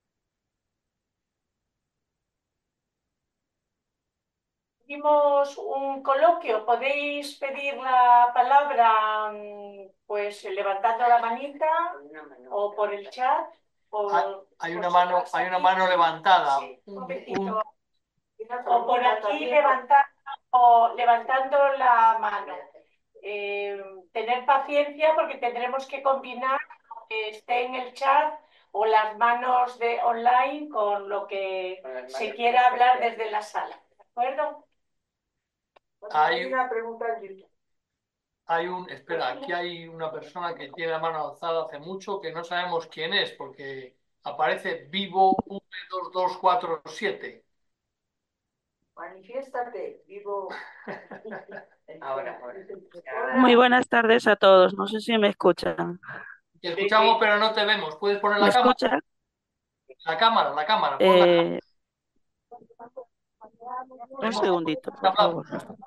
Hicimos un coloquio, podéis pedir la palabra pues levantando la manita o por el chat. O hay, hay una mano, hay una mano levantada. Sí, un un, momentito. O por aquí levantando, o levantando la mano. Eh, tener paciencia porque tendremos que combinar lo que esté en el chat o las manos de online con lo que se quiera hablar desde la sala. ¿De acuerdo? Hay una pregunta en YouTube. Hay un, espera, aquí hay una persona que tiene la mano alzada hace mucho que no sabemos quién es porque aparece vivo uno dos dos cuatro siete. Manifiéstate, vivo. Ahora, ahora. Muy buenas tardes a todos. No sé si me escuchan. Te escuchamos, pero no te vemos. ¿Puedes poner ¿Me la cámara? escuchan? La cámara, la cámara. Pon la cámara. Eh, un segundito, por favor.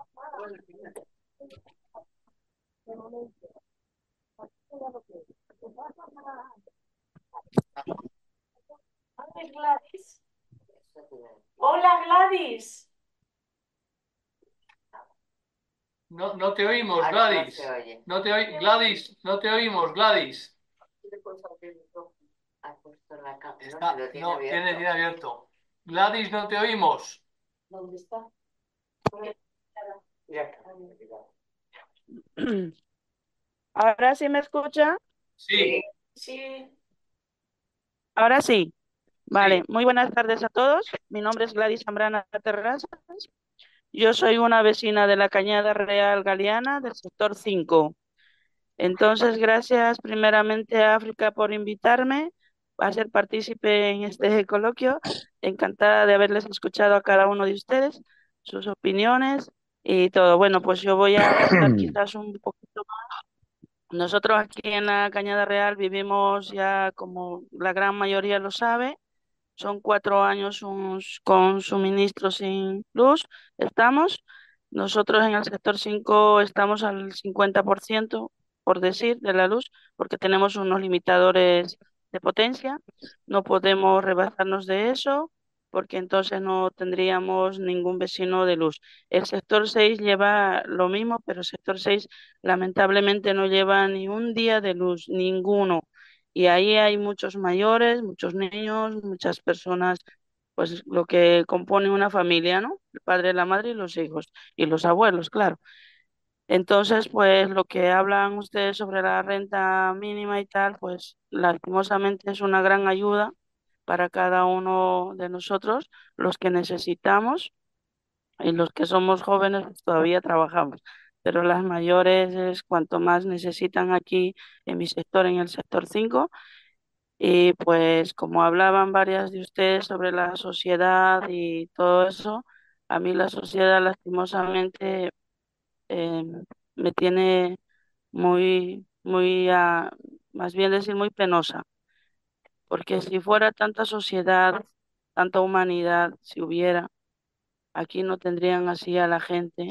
Gladys. Hola, Gladys. No, no te oímos, Gladys. No, se oye. No te oí, Gladys, no te oímos, Gladys. Ha puesto la cámara. Está, No, no, tiene, tiene abierto. Gladys, no te oímos. ¿Dónde está? Ya está. ¿Ahora sí me escucha? Sí. Sí. Ahora sí. Vale, Sí. muy buenas tardes a todos. Mi nombre es Gladys Zambrana Terrazas. Yo soy una vecina de la Cañada Real Galeana del sector cinco. Entonces, gracias primeramente a África por invitarme a ser partícipe en este coloquio. Encantada de haberles escuchado a cada uno de ustedes, sus opiniones y todo. Bueno, pues yo voy a contar quizás un poquito más. Nosotros aquí en la Cañada Real vivimos ya, como la gran mayoría lo sabe, son cuatro años un- con suministro sin luz. Estamos. Nosotros en el sector cinco estamos al cincuenta por ciento, por decir, de la luz, porque tenemos unos limitadores de potencia. No podemos rebasarnos de eso, porque entonces no tendríamos ningún vecino de luz. El sector seis lleva lo mismo, pero el sector seis lamentablemente no lleva ni un día de luz, ninguno. Y ahí hay muchos mayores, muchos niños, muchas personas, pues lo que compone una familia, ¿no? El padre, la madre y los hijos, y los abuelos, claro. Entonces, pues lo que hablan ustedes sobre la renta mínima y tal, pues lastimosamente es una gran ayuda para cada uno de nosotros, los que necesitamos y los que somos jóvenes pues, todavía trabajamos. Pero las mayores es cuanto más necesitan aquí en mi sector, en el sector cinco. Y pues como hablaban varias de ustedes sobre la sociedad y todo eso, a mí la sociedad lastimosamente eh, me tiene muy, muy, ah, más bien decir, muy penosa, porque si fuera tanta sociedad, tanta humanidad, si hubiera, aquí no tendrían así a la gente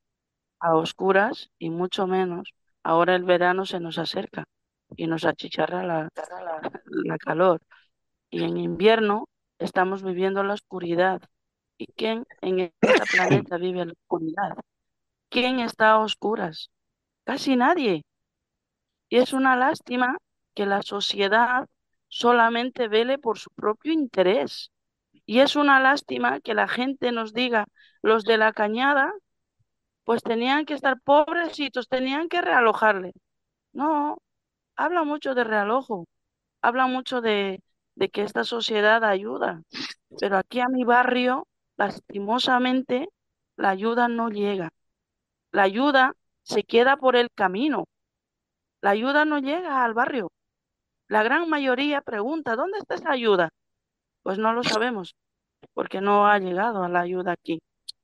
a oscuras y mucho menos. Ahora el verano se nos acerca y nos achicharra la, la calor. Y en invierno estamos viviendo la oscuridad ¿Y quién en este planeta vive en la oscuridad? ¿Quién está a oscuras? Casi nadie. Y es una lástima que la sociedad solamente vele por su propio interés. Y es una lástima que la gente nos diga, los de la Cañada, pues tenían que estar pobrecitos, tenían que realojarle. No, habla mucho de realojo, habla mucho de, de que esta sociedad ayuda, pero aquí a mi barrio, lastimosamente, la ayuda no llega. La ayuda se queda por el camino. La ayuda no llega al barrio. La gran mayoría pregunta, ¿dónde está esa ayuda? Pues no lo sabemos, porque no ha llegado a la ayuda aquí.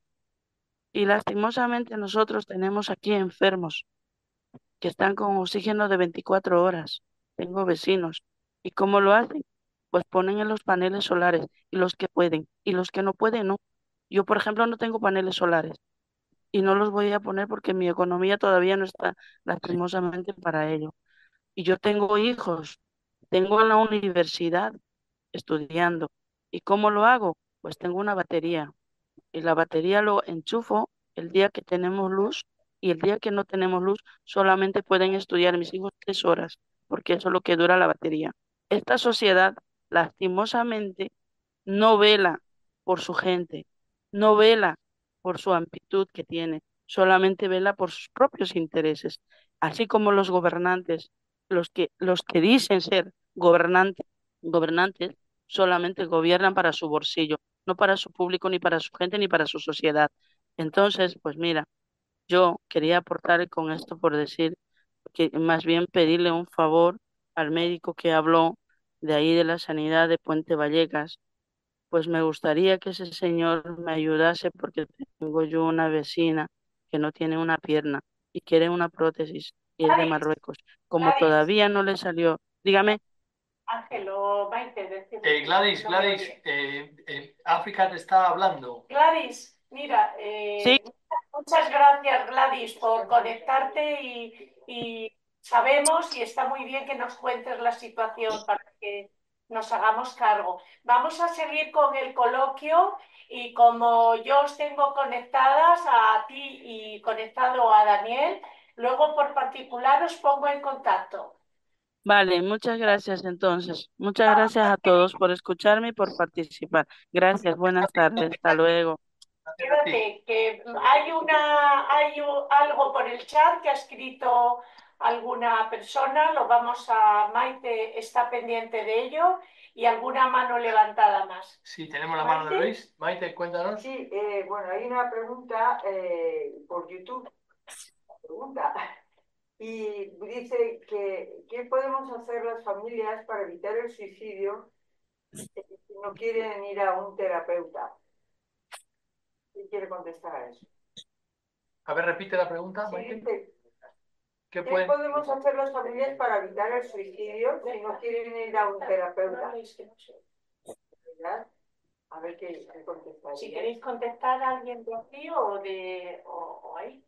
Y lastimosamente nosotros tenemos aquí enfermos que están con oxígeno de veinticuatro horas. Tengo vecinos. ¿Y cómo lo hacen? Pues ponen en los paneles solares y los que pueden y los que no pueden no. Yo, por ejemplo, no tengo paneles solares y no los voy a poner porque mi economía todavía no está lastimosamente para ello. Y yo tengo hijos, tengo en la universidad estudiando. ¿Y cómo lo hago? Pues tengo una batería y la batería lo enchufo el día que tenemos luz y el día que no tenemos luz solamente pueden estudiar mis hijos tres horas, porque eso es lo que dura la batería. Esta sociedad, lastimosamente, no vela por su gente, no vela por su amplitud que tiene, solamente vela por sus propios intereses, así como los gobernantes, los que, los que dicen ser gobernantes, gobernantes, solamente gobiernan para su bolsillo, no para su público, ni para su gente, ni para su sociedad. Entonces, pues mira, yo quería aportar con esto por decir que más bien pedirle un favor al médico que habló de ahí de la sanidad de Puente Vallecas, pues me gustaría que ese señor me ayudase porque tengo yo una vecina que no tiene una pierna y quiere una prótesis y es de Gladys, Marruecos. Como Gladys, todavía no le salió, dígame, Ángelo, Maite, decir- Eh, Gladys, no me Gladys, oye. eh, eh, África te está hablando. Gladys, mira, sí, eh, muchas gracias, Gladys, por conectarte y, y sabemos y está muy bien que nos cuentes la situación para que nos hagamos cargo. Vamos a seguir con el coloquio y como yo os tengo conectadas a ti y conectado a Daniel, luego por particular os pongo en contacto. vale, muchas gracias entonces. Muchas gracias a todos por escucharme y por participar. Gracias, buenas tardes, hasta luego. Gracias a ti. Espérate, que hay una, hay u- algo por el chat que ha escrito alguna persona, lo vamos a, Maite está pendiente de ello, y alguna mano levantada más. Sí, tenemos la mano de Maite. Luis. Maite, cuéntanos. Sí, eh, bueno, hay una pregunta eh, por YouTube, pregunta, y dice que ¿qué podemos hacer las familias para evitar el suicidio eh, si no quieren ir a un terapeuta? ¿Quién quiere contestar a eso? A ver, repite la pregunta, Sí, Maite. dice, ¿Qué ¿qué pueden? podemos hacer las familias para evitar el suicidio si no quieren ir a un terapeuta? ¿Verdad? A ver qué, qué contestaría. Si queréis contestar a alguien de aquí o de o, o ahí.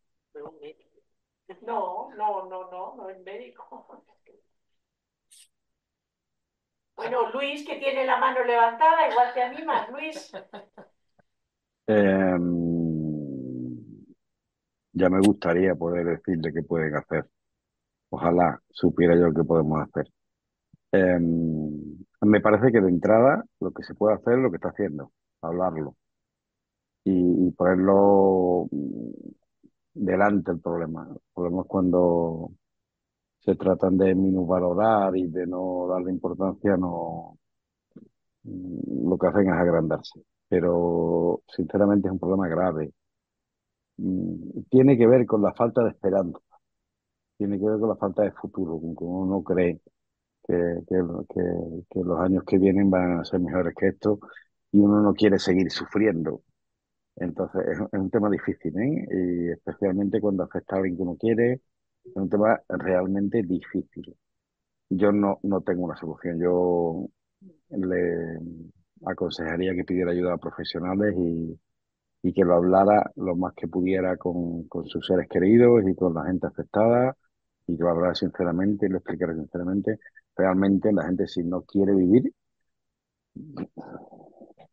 No, no, no, no, no es médico. Bueno, Luis, que tiene la mano levantada, igual te animas, Luis. Eh, ya me gustaría poder decirle qué pueden hacer. Ojalá supiera yo qué podemos hacer. Eh, me parece que de entrada lo que se puede hacer es lo que está haciendo, hablarlo y, y ponerlo mm, delante el problema. El problema es cuando se tratan de minusvalorar y de no darle importancia, no mm, lo que hacen es agrandarse. Pero sinceramente es un problema grave. Mm, Tiene que ver con la falta de esperanza, tiene que ver con la falta de futuro, con que uno no cree que, que, que, que los años que vienen van a ser mejores que esto y uno no quiere seguir sufriendo. Entonces es, es un tema difícil, ¿eh? Y especialmente cuando afecta a alguien que uno quiere, es un tema realmente difícil. Yo no, no tengo una solución, yo le aconsejaría que pidiera ayuda a profesionales y, y que lo hablara lo más que pudiera con, con sus seres queridos y con la gente afectada y que lo hablara sinceramente y lo explicara sinceramente. Realmente la gente si no quiere vivir,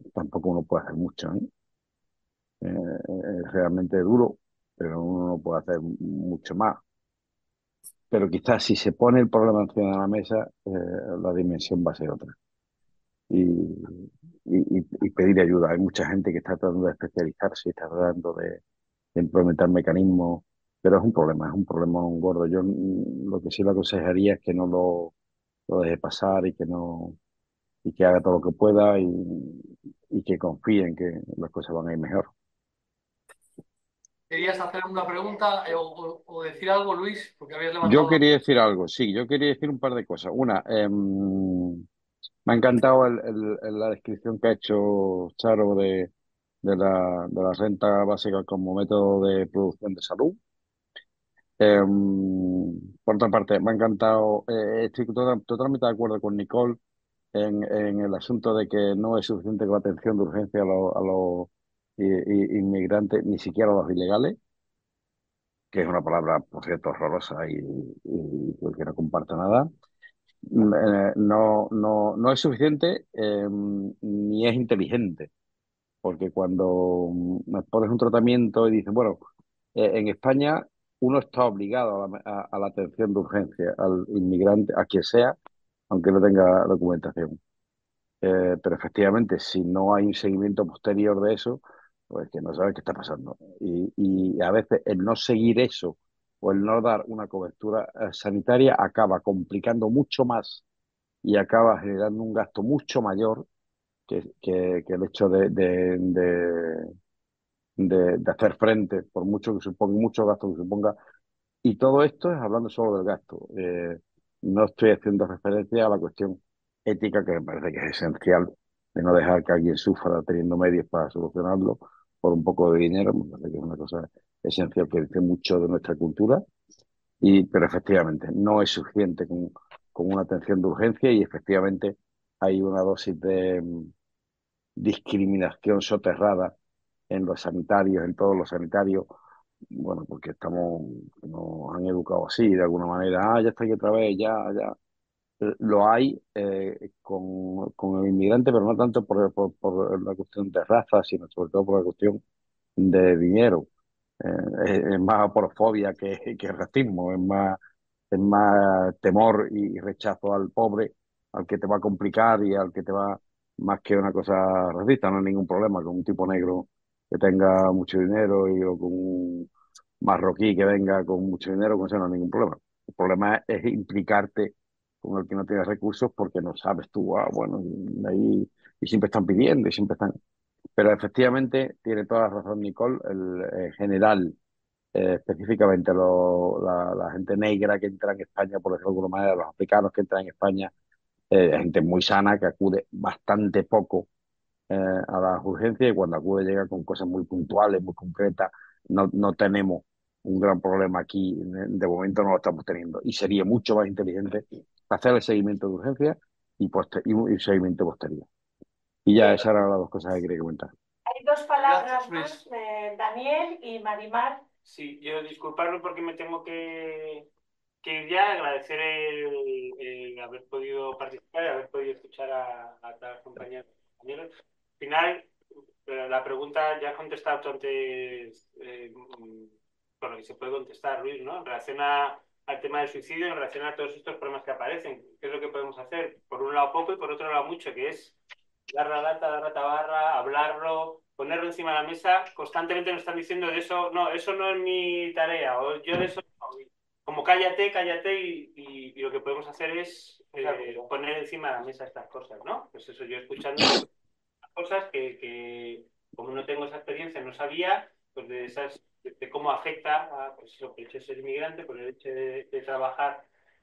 tampoco uno puede hacer mucho, ¿eh? Eh, es realmente duro, pero uno no puede hacer mucho más. Pero quizás si se pone el problema encima de la mesa, eh, la dimensión va a ser otra. Y, y, y- y pedir ayuda. Hay mucha gente que está tratando de especializarse, está tratando de, de implementar mecanismos, pero es un problema, es un problema un gordo. Yo mm, lo que sí le aconsejaría es que no lo, lo deje pasar y que no y que haga todo lo que pueda y, y que confíe en que las cosas van a ir mejor. ¿Querías hacer una pregunta eh, o, o- o decir algo, Luis? Porque habías Yo levantado la... quería decir algo, sí, yo quería decir un par de cosas. Una, em, me ha encantado el- el- el- la descripción que ha hecho Charo de, de la, de la renta básica como método de producción de salud. Em, por otra parte, me ha encantado, eh, estoy to- totalmente de acuerdo con Nicole en, en el asunto de que no es suficiente con la atención de urgencia a los, a los i- i- inmigrantes, ni siquiera a los ilegales, que es una palabra, por cierto, horrorosa y, y, y que no comparto nada. Mm, eh, no, no, no es suficiente eh, ni es inteligente, porque cuando mm, pones un tratamiento y dices, bueno, eh, en España uno está obligado a la, a- a la atención de urgencia al inmigrante, a quien sea, aunque no tenga documentación. Eh, pero efectivamente, si no hay un seguimiento posterior de eso, pues que no sabes qué está pasando. Y, y a veces el no seguir eso o el no dar una cobertura eh, sanitaria acaba complicando mucho más y acaba generando un gasto mucho mayor que, que- que el hecho de, de, de- de- de hacer frente, por mucho que suponga, mucho gasto que suponga. Y todo esto es hablando solo del gasto. Eh, no estoy haciendo referencia a la cuestión ética, que me parece que es esencial, de no dejar que alguien sufra teniendo medios para solucionarlo por un poco de dinero. Me parece que es una cosa esencial que dice mucho de nuestra cultura. Y, pero efectivamente, no es suficiente con, con una atención de urgencia y efectivamente hay una dosis de mm, discriminación soterrada en los sanitarios, en todos los sanitarios, bueno, porque estamos, nos han educado así, de alguna manera, ah, ya estoy otra vez, ya, ya. Eh, Lo hay eh, con, con el inmigrante, pero no tanto por, por, por la cuestión de raza, sino sobre todo por la cuestión de dinero. Eh, es, es más aporofobia que, que racismo, es más, es más temor y rechazo al pobre, al que te va a complicar y al que te va más que una cosa racista. No hay ningún problema con un tipo negro que tenga mucho dinero y o con un marroquí que venga con mucho dinero, con eso no hay ningún problema. El problema es, es implicarte con el que no tiene recursos porque no sabes tú, ah, bueno, y, ahí, y siempre están pidiendo y siempre están. Pero efectivamente tiene toda la razón Nicole, el, en general, eh, específicamente lo- la, la gente negra que entra en España, por decirlo de alguna manera, los africanos que entran en España, eh, gente muy sana que acude bastante poco eh, a las urgencias y cuando acude llega con cosas muy puntuales, muy concretas. No, no tenemos un gran problema aquí, de momento no lo estamos teniendo y sería mucho más inteligente hacer el seguimiento de urgencias y, poster- y un y un seguimiento posterior. Y ya esas eran las dos cosas que quería comentar. Hay dos palabras Gracias, Luis. más, eh, Daniel y Marimar. Sí, yo disculparlo porque me tengo que, que ir ya, agradecer el, el haber podido participar, el haber podido escuchar a, a todas las compañeras y compañeros. Al final, eh, la pregunta ya has contestado tú antes, eh, mm, con lo que se puede contestar, Luis, ¿no? En relación a- al tema del suicidio, en relación a todos estos problemas que aparecen, ¿qué es lo que podemos hacer? Por un lado poco y por otro lado mucho, que es dar la lata, dar la tabarra, hablarlo, ponerlo encima de la mesa. Constantemente nos están diciendo de eso, no, eso no es mi tarea, o yo de eso no. Y como cállate, cállate, y, y- y lo que podemos hacer es eh, poner encima de la mesa estas cosas, ¿no? Pues eso, yo escuchando cosas que, que como no tengo esa experiencia, no sabía, pues de esas, de, de cómo afecta a, pues, eso, por el hecho de ser inmigrante, por el hecho de, de trabajar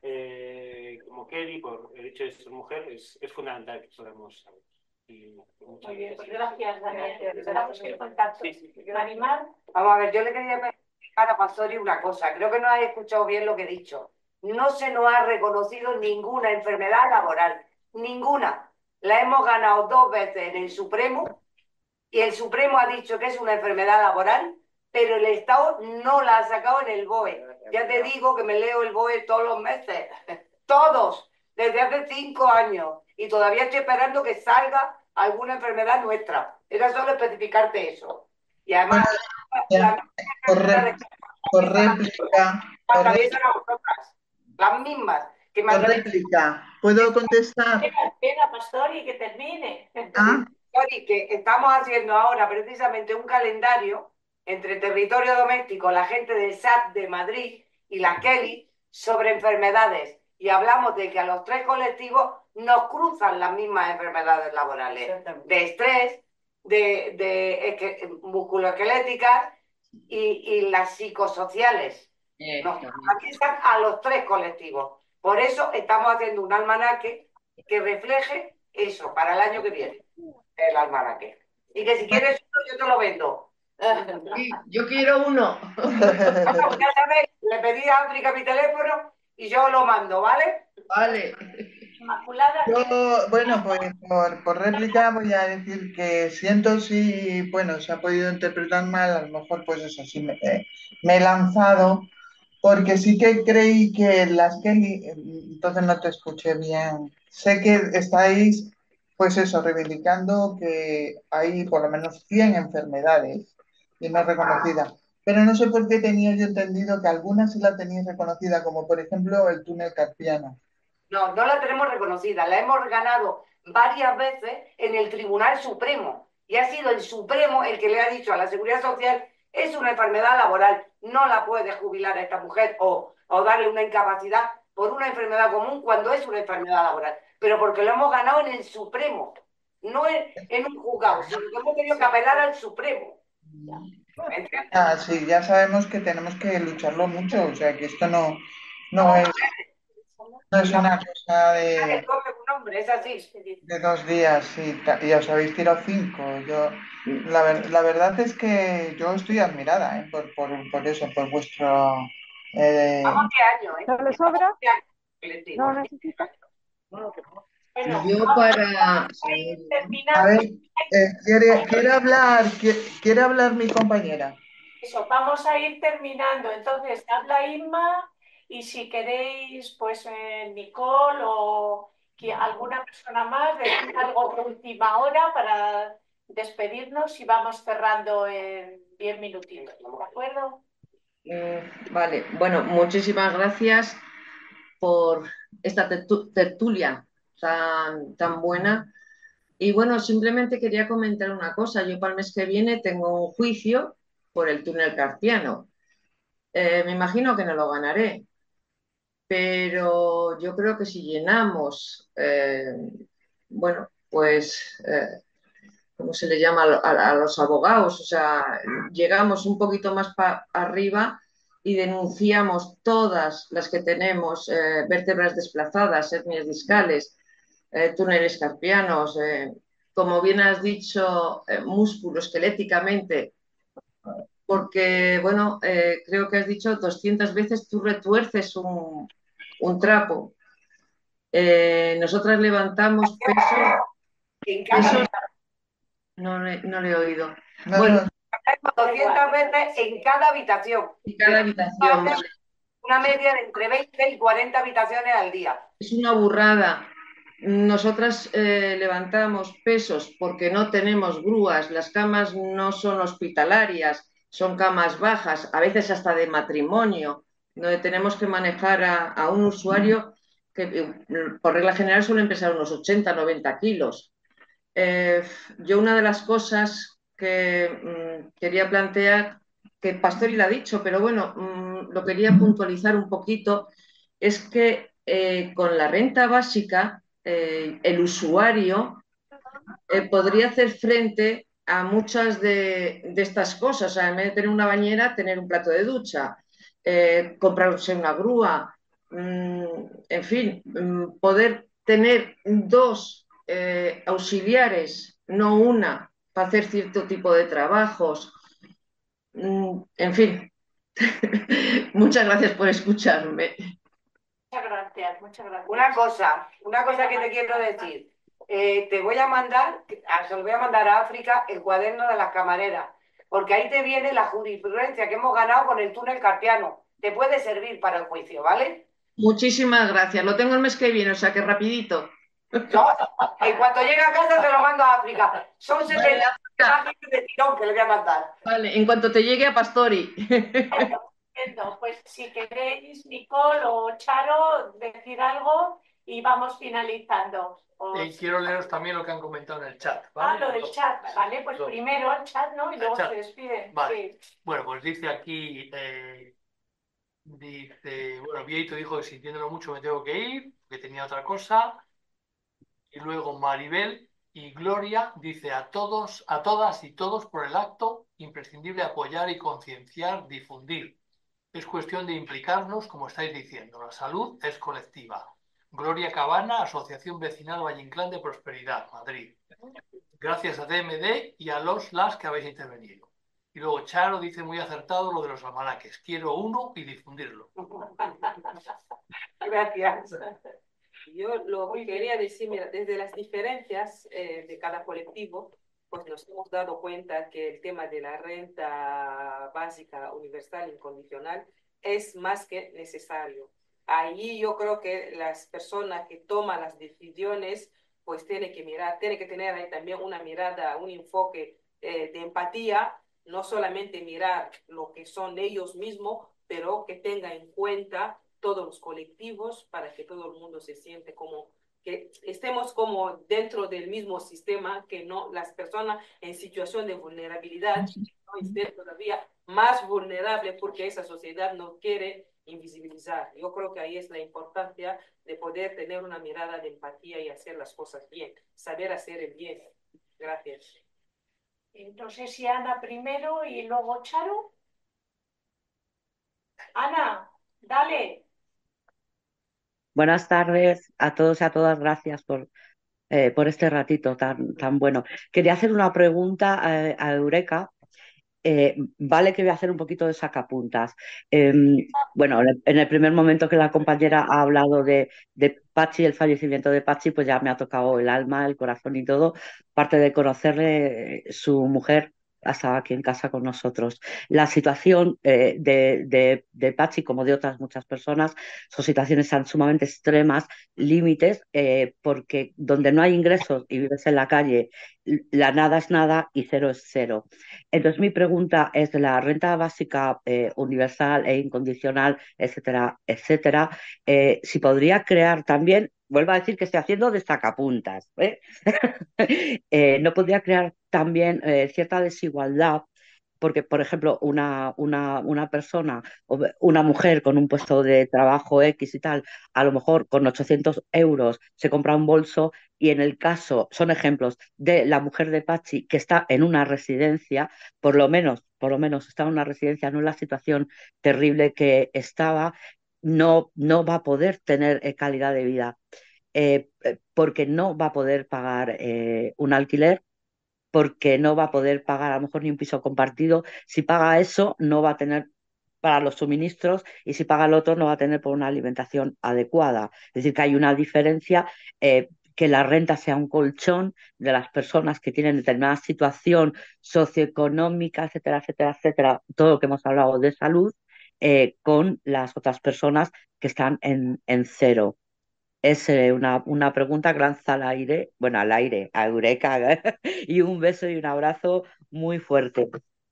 eh, como Kelly, por el hecho de ser mujer, es, es fundamental que podamos saber. Y muchas Muy bien, pues gracias. gracias, Daniel. Esperamos el contacto. Sí, sí. Marimar. Vamos a ver, yo le quería explicar a Pastori una cosa. Creo que no has escuchado bien lo que he dicho. No se nos ha reconocido ninguna enfermedad laboral. Ninguna. La hemos ganado dos veces en el Supremo y el Supremo ha dicho que es una enfermedad laboral, pero el Estado no la ha sacado en el B O E. Ya te digo que me leo el B O E todos los meses. Todos. Desde hace cinco años. Y todavía estoy esperando que salga alguna enfermedad nuestra. Era solo especificarte eso. Y además, Bueno, la, ya, la por, enfermedad rep- de por réplica, por, re- atraviesan a vosotras, las mismas que me por atraviesan. réplica, ¿puedo contestar? Espera, espera, Pastori, que termine. Ah, Sorry, que estamos haciendo ahora precisamente un calendario entre territorio doméstico, la gente del S A T de Madrid y la Kelly sobre enfermedades. Y hablamos de que a los tres colectivos nos cruzan las mismas enfermedades laborales. De estrés, de, de esque- musculoesqueléticas y, y las psicosociales. Nos Eso. atraviesan a los tres colectivos. Por eso estamos haciendo un almanaque que refleje eso para el año que viene, el almanaque. Y que si quieres uno, yo te lo vendo. Sí, yo quiero uno. Bueno, ya sabéis, le pedí a África mi teléfono y yo lo mando, ¿vale? Vale. Inmaculada. yo, bueno, pues por, por réplica voy a decir que siento si, bueno, se ha podido interpretar mal, a lo mejor pues eso, sí me, eh, me he lanzado, porque sí que creí que las Kelly, entonces no te escuché bien, sé que estáis, pues eso, reivindicando que hay por lo menos cien enfermedades y no reconocidas, pero no sé por qué tenía yo entendido que algunas sí la teníais reconocida, como por ejemplo el túnel carpiano. No, no la tenemos reconocida, la hemos ganado varias veces en el Tribunal Supremo y ha sido el Supremo el que le ha dicho a la Seguridad Social es una enfermedad laboral, no la puede jubilar a esta mujer o, o darle una incapacidad por una enfermedad común cuando es una enfermedad laboral, pero porque lo hemos ganado en el Supremo, no en, en un juzgado, sino que hemos tenido que apelar al Supremo. ¿Me entiendes? Ah, sí, ya sabemos que tenemos que lucharlo mucho, o sea que esto no, no es, no es una cosa de, Un hombre, es así. de dos días, sí, ta- y os habéis tirado cinco. Yo, la, ver- la verdad es que yo estoy admirada, ¿eh? por, por, por eso, por vuestro... eh, Vamos qué año, ¿eh? ¿No le sobra? ¿Qué año colectivo? ¿No necesita? Bueno, Yo vamos para... a ir a terminando. ver, eh, quiere, quiere hablar, quiere, quiere hablar mi compañera. Eso, vamos a ir terminando. Entonces, habla Inma y si queréis, pues eh, Nicole o que alguna persona más, decir algo de última hora para despedirnos y vamos cerrando en diez minutitos. ¿De acuerdo? Mm, vale, bueno, muchísimas gracias por esta tertu- tertulia tan, tan buena. Y bueno, simplemente quería comentar una cosa. Yo para el mes que viene tengo un juicio por el túnel carpiano. Eh, me imagino que no lo ganaré, pero yo creo que si llenamos, eh, bueno, pues, eh, ¿cómo se le llama a, a- a los abogados? O sea, llegamos un poquito más para arriba y denunciamos todas las que tenemos, eh, vértebras desplazadas, hernias discales, eh, túneles carpianos, eh, como bien has dicho, eh, músculo esqueléticamente, porque, bueno, eh, creo que has dicho doscientas veces tú retuerces un, un trapo. Eh, nosotras levantamos pesos, En cada pesos, no, le- no le he oído. No, Bueno, no, doscientas veces en cada habitación. en cada habitación, vale. Una media de entre veinte y cuarenta habitaciones al día. Es una burrada. Nosotras eh, levantamos pesos porque no tenemos grúas, las camas no son hospitalarias, son camas bajas, a veces hasta de matrimonio, donde tenemos que manejar a, a un usuario que eh, por regla general suelen pesar unos ochenta, noventa kilos. Eh, yo una de las cosas que mm, quería plantear, que Pastori la ha dicho, pero bueno, mm, lo quería puntualizar un poquito, es que eh, con la renta básica eh, el usuario eh, podría hacer frente a muchas de, de estas cosas. O sea, en vez de tener una bañera, tener un plato de ducha, eh, comprarse una grúa, mmm, en fin, mmm, poder tener dos eh, auxiliares, no una, para hacer cierto tipo de trabajos. Mm, en fin, muchas gracias por escucharme. Muchas gracias, muchas gracias. Una cosa, una cosa que te quiero decir. Eh, te voy a mandar, a- se lo voy a mandar a África el cuaderno de las camareras, porque ahí te viene la jurisprudencia que hemos ganado con el túnel carpiano. Te puede servir para el juicio, ¿vale? Muchísimas gracias. Lo tengo el mes que viene, o sea que rapidito. Yo, en cuanto llegue a casa, te lo mando a África. Son Vale, setenta África. imágenes de tirón que le voy a mandar. Vale, en cuanto te llegue a Pastori. Estupendo. Pues si queréis, Nicole o Charo, decir algo y vamos finalizando. Os- Y quiero leeros también lo que han comentado en el chat, Ah, ¿vale? lo del chat, vale, pues Lo- primero el chat, ¿no? Y luego chat. se despiden. Vale. Sí. Bueno, pues dice aquí, eh, dice, bueno, Vieito dijo que sintiéndolo mucho me tengo que ir, que tenía otra cosa. Y luego Maribel y Gloria dice a todos, a todas y todos por el acto, imprescindible apoyar y concienciar, difundir. Es cuestión de implicarnos, como estáis diciendo. La salud es colectiva. Gloria Cabana, Asociación Vecinal Valle Inclán de Prosperidad, Madrid. Gracias a D M D y a los las que habéis intervenido. Y luego Charo dice muy acertado lo de los almanaques. Quiero uno y difundirlo. Gracias. Yo lo que quería decir, mira, desde las diferencias eh, de cada colectivo, pues nos hemos dado cuenta que el tema de la renta básica universal incondicional es más que necesario. Ahí yo creo que las personas que toman las decisiones, pues tienen que mirar, tienen que tener ahí también una mirada, un enfoque eh, de empatía, no solamente mirar lo que son ellos mismos, pero que tenga en cuenta todos los colectivos para que todo el mundo se siente como que estemos como dentro del mismo sistema, que no las personas en situación de vulnerabilidad no estén todavía más vulnerables porque esa sociedad no quiere invisibilizar. Yo creo que ahí es la importancia de poder tener una mirada de empatía y hacer las cosas bien, saber hacer el bien. Gracias. Entonces, si Ana primero y luego Charo. Ana, dale. Buenas tardes a todos y a todas. Gracias por, eh, por este ratito tan, tan bueno. Quería hacer una pregunta a, a Eureka. Eh, vale que voy a hacer un poquito de sacapuntas. Eh, bueno, en el, en el primer momento que la compañera ha hablado de, de Pachi, el fallecimiento de Pachi, pues ya me ha tocado el alma, el corazón y todo. Parte de conocerle, eh, su mujer estaba aquí en casa con nosotros. La situación eh, de, de, de Pachi, como de otras muchas personas, son situaciones tan sumamente extremas, límites, eh, porque donde no hay ingresos y vives en la calle, la nada es nada y cero es cero. Entonces, mi pregunta es de la renta básica eh, universal e incondicional, etcétera, etcétera, eh, si podría crear también, vuelvo a decir que estoy haciendo de sacapuntas, ¿eh? Eh, no podría crear también eh, cierta desigualdad, porque, por ejemplo, una, una, una persona, o una mujer con un puesto de trabajo X y tal, a lo mejor con ochocientos euros se compra un bolso y en el caso, son ejemplos de la mujer de Pachi que está en una residencia, por lo menos, por lo menos está en una residencia, no en la situación terrible que estaba, no, no va a poder tener eh, calidad de vida. Eh, eh, porque no va a poder pagar eh, un alquiler, porque no va a poder pagar a lo mejor ni un piso compartido. Si paga eso, no va a tener para los suministros y si paga el otro, no va a tener por una alimentación adecuada. Es decir, que hay una diferencia. Eh, que la renta sea un colchón de las personas que tienen determinada situación socioeconómica, etcétera, etcétera, etcétera, todo lo que hemos hablado de salud, eh, con las otras personas que están en, en cero. Es eh, una, una pregunta que lanza al aire, bueno, al aire, a Eureka, y un beso y un abrazo muy fuerte.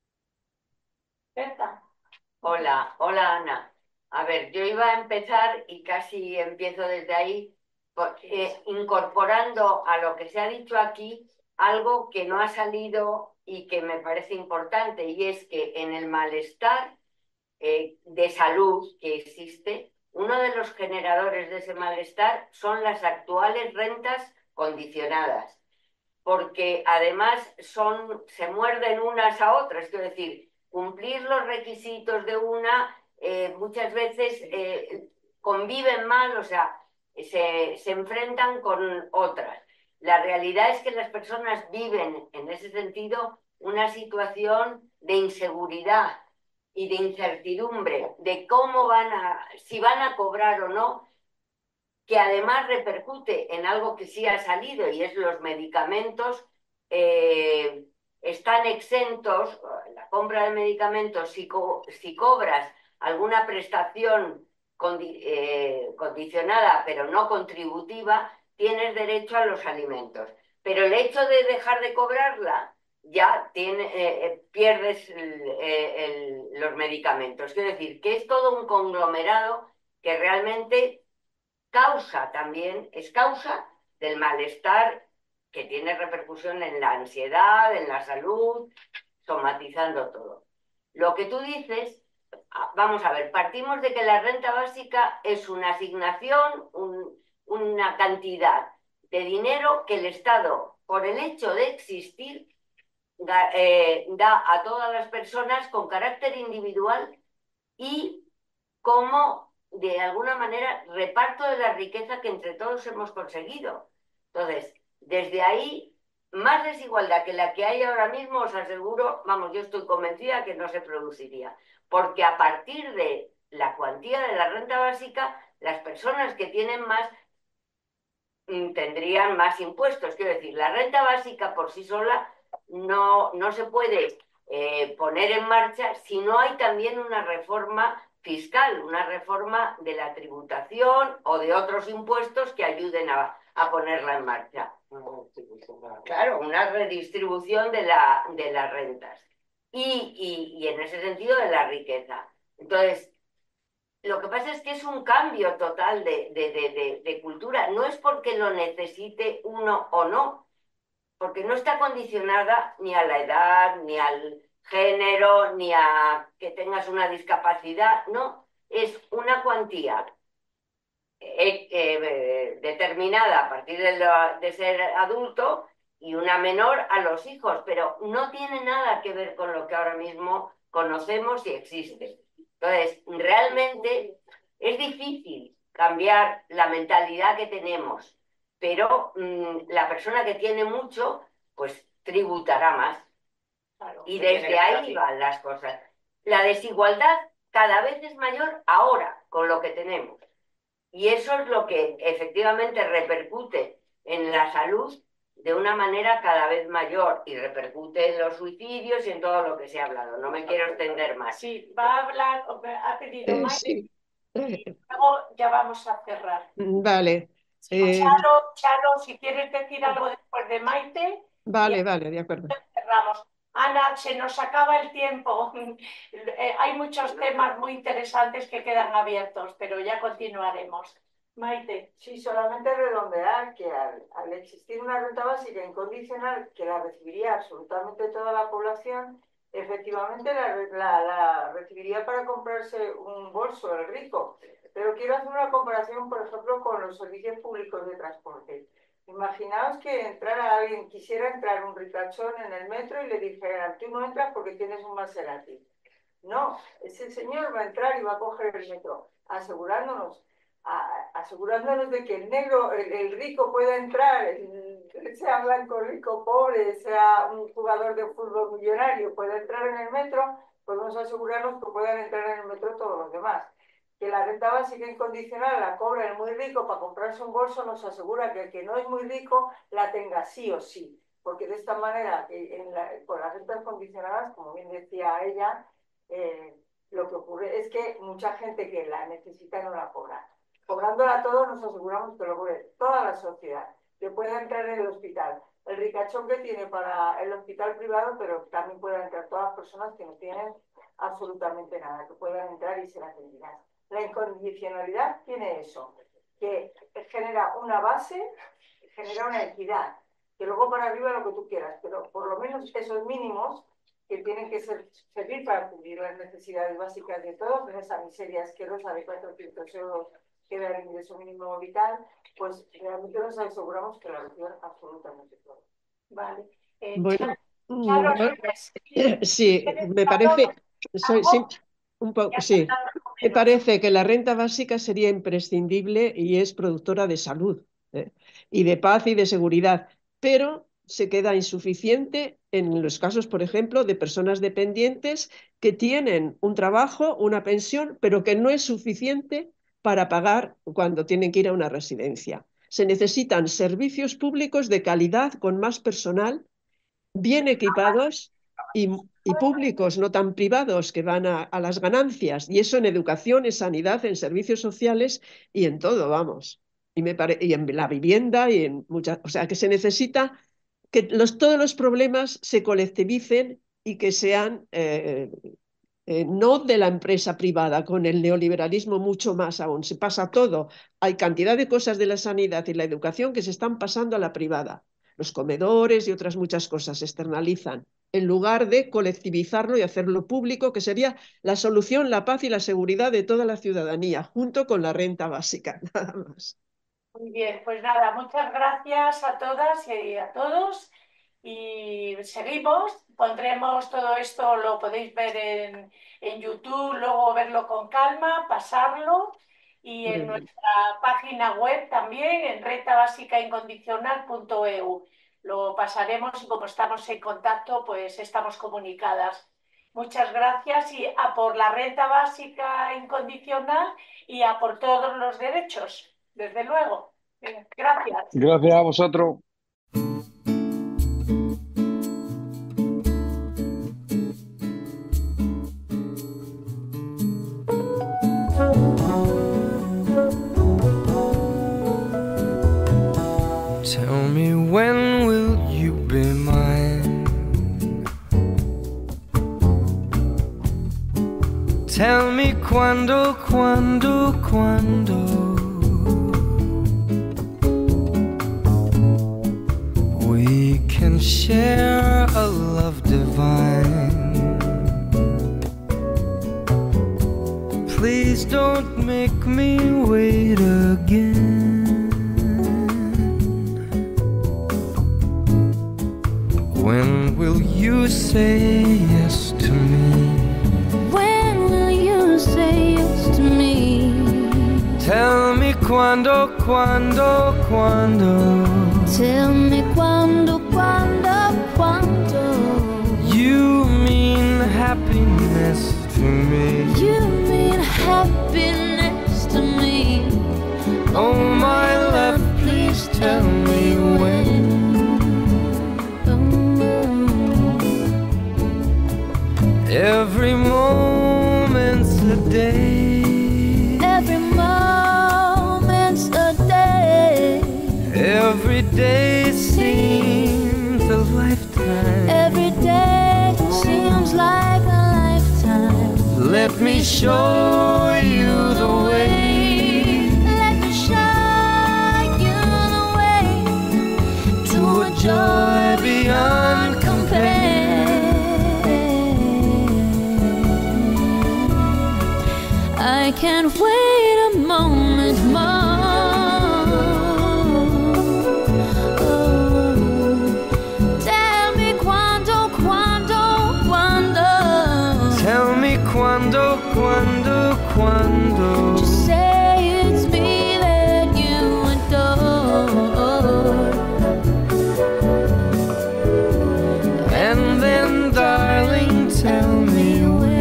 Berta. Hola, hola Ana. A ver, yo iba a empezar y casi empiezo desde ahí, por- eh, incorporando a lo que se ha dicho aquí algo que no ha salido y que me parece importante, y es que en el malestar eh, de salud que existe, uno de los generadores de ese malestar son las actuales rentas condicionadas, porque además son, se muerden unas a otras, quiero decir, cumplir los requisitos de una eh, muchas veces eh, conviven mal, o sea, se, se enfrentan con otras. La realidad es que las personas viven en ese sentido una situación de inseguridad y de incertidumbre de cómo van a, si van a cobrar o no, que además repercute en algo que sí ha salido y es los medicamentos eh, están exentos, la compra de medicamentos, si, co si cobras alguna prestación condi eh, condicionada pero no contributiva, tienes derecho a los alimentos. Pero el hecho de dejar de cobrarla, ya tiene, eh, eh, pierdes el, eh, el, los medicamentos. Quiero decir, que es todo un conglomerado que realmente causa también, es causa del malestar que tiene repercusión en la ansiedad, en la salud, somatizando todo. Lo que tú dices, vamos a ver, partimos de que la renta básica es una asignación, un, una cantidad de dinero que el Estado, por el hecho de existir, da, eh, da a todas las personas con carácter individual y como, de alguna manera, reparto de la riqueza que entre todos hemos conseguido. Entonces, desde ahí, más desigualdad que la que hay ahora mismo, os aseguro, vamos, yo estoy convencida que no se produciría, porque a partir de la cuantía de la renta básica, las personas que tienen más tendrían más impuestos. Quiero decir, la renta básica por sí sola no, no se puede eh, poner en marcha si no hay también una reforma fiscal, una reforma de la tributación o de otros impuestos que ayuden a, a ponerla en marcha. Claro, una redistribución de, la, de las rentas y, y, y en ese sentido de la riqueza. Entonces, lo que pasa es que es un cambio total de, de, de, de, de cultura. No es porque lo necesite uno o no, porque no está condicionada ni a la edad, ni al género, ni a que tengas una discapacidad. No, es una cuantía eh, eh, determinada a partir de, lo, de ser adulto y una menor a los hijos, pero no tiene nada que ver con lo que ahora mismo conocemos y existe. Entonces, realmente es difícil cambiar la mentalidad que tenemos, pero mmm, la persona que tiene mucho, pues tributará más. Claro, y desde ahí van las cosas. La desigualdad cada vez es mayor ahora, con lo que tenemos. Y eso es lo que efectivamente repercute en la salud de una manera cada vez mayor y repercute en los suicidios y en todo lo que se ha hablado. No me quiero extender más. Sí, va a hablar, ha pedido Eh, Mike sí. y luego ya vamos a cerrar. Vale. Sí, Eh, Charo, Charo, si quieres decir algo después de Maite, vale, y vale, de acuerdo. cerramos. Ana, se nos acaba el tiempo. Eh, hay muchos temas muy interesantes que quedan abiertos, pero ya continuaremos. Maite. Sí, solamente redondear que al, al existir una renta básica incondicional que la recibiría absolutamente toda la población, efectivamente la, la, la recibiría para comprarse un bolso, el rico. Pero quiero hacer una comparación, por ejemplo, con los servicios públicos de transporte. Imaginaos que entrara alguien, quisiera entrar un ricachón en el metro y le dijeran, tú no entras porque tienes un Maserati. No, ese señor va a entrar y va a coger el metro, asegurándonos, a, asegurándonos de que el negro, el, el rico pueda entrar, el, sea blanco, rico, pobre, sea un jugador de fútbol millonario, pueda entrar en el metro, podemos asegurarnos que puedan entrar en el metro todos los demás. Que la renta básica incondicional la cobra el muy rico para comprarse un bolso nos asegura que el que no es muy rico la tenga sí o sí, porque de esta manera, en la, con las rentas condicionadas, como bien decía ella, eh, lo que ocurre es que mucha gente que la necesita no la cobra. Cobrándola todo nos aseguramos que lo cubre toda la sociedad, que pueda entrar en el hospital. El ricachón que tiene para el hospital privado, pero también pueden entrar todas las personas que no tienen absolutamente nada, que puedan entrar y ser atendidas. La incondicionalidad tiene eso, que genera una base, genera una equidad, que luego para arriba lo que tú quieras, pero por lo menos esos mínimos que tienen que ser, servir para cubrir las necesidades básicas de todos, en esa miseria asquerosa de cuatrocientos euros que da el ingreso mínimo vital, pues realmente nos aseguramos que la reciban absolutamente todo. Vale. Eh, Bueno, Charo, yo, sí, me parece, soy, sí, un poco, sí, me parece que la renta básica sería imprescindible y es productora de salud, ¿eh? Y de paz y de seguridad, pero se queda insuficiente en los casos, por ejemplo, de personas dependientes que tienen un trabajo, una pensión, pero que no es suficiente para pagar cuando tienen que ir a una residencia. Se necesitan servicios públicos de calidad con más personal, bien equipados y, y públicos, no tan privados que van a, a las ganancias. Y eso en educación, en sanidad, en servicios sociales y en todo, vamos. y, me pare... y en la vivienda y en muchas... O sea, que se necesita que los, todos los problemas se colectivicen y que sean eh, eh, no de la empresa privada, con el neoliberalismo mucho más aún. Se pasa todo. Hay cantidad de cosas de la sanidad y la educación que se están pasando a la privada. Los comedores y otras muchas cosas se externalizan, en lugar de colectivizarlo y hacerlo público, que sería la solución, la paz y la seguridad de toda la ciudadanía, junto con la renta básica, nada más. Muy bien, pues nada, muchas gracias a todas y a todos. Y seguimos, pondremos todo esto, lo podéis ver en, en YouTube, luego verlo con calma, pasarlo. Y en nuestra página web también, en renta básica incondicional punto e u. Lo pasaremos y como estamos en contacto, pues estamos comunicadas. Muchas gracias y a por la renta básica incondicional y a por todos los derechos, desde luego. Gracias. Gracias a vosotros. Tell me, when will you be mine? Tell me quando, quando, quando we can share a love divine. Please don't make me wait again. When will you say yes to me? When will you say yes to me? Tell me quando, quando, quando. Tell me quando, quando, quando. You mean happiness to me. You mean happiness to me. Oh my love, please tell me when. Every moment's a day. Every moment's a day. Every day seems a lifetime. Every day seems like a lifetime. Let me show you the way. Let me show you the way to a joy beyond compare. I can't wait a moment more. Oh, tell me quando, quando, quando. Tell me quando, quando, quando. Just say it's me that you adore. And then, darling, tell me when.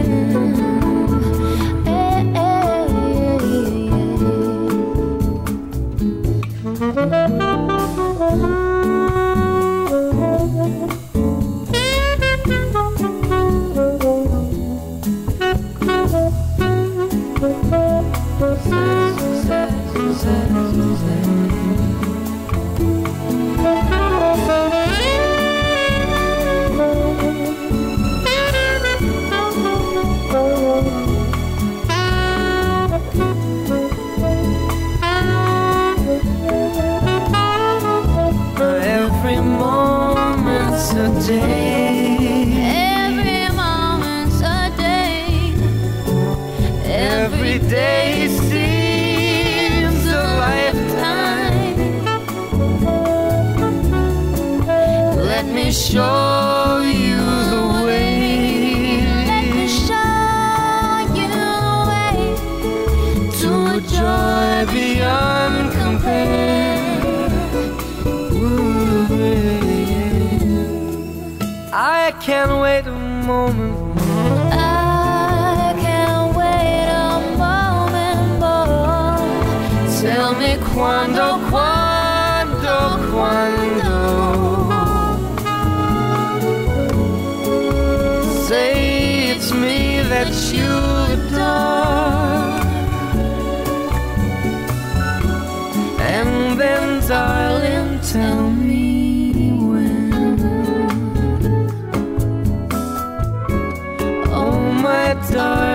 Every moment's a day. Every day seems a lifetime. Let me show you the way. Let me show you the way to a joy beyond compare. Ooh, I can't wait a moment more. I can't wait a moment more. Tell me quando, quando, quando. Say it's me that you adore. And tell me when. Oh, my darling.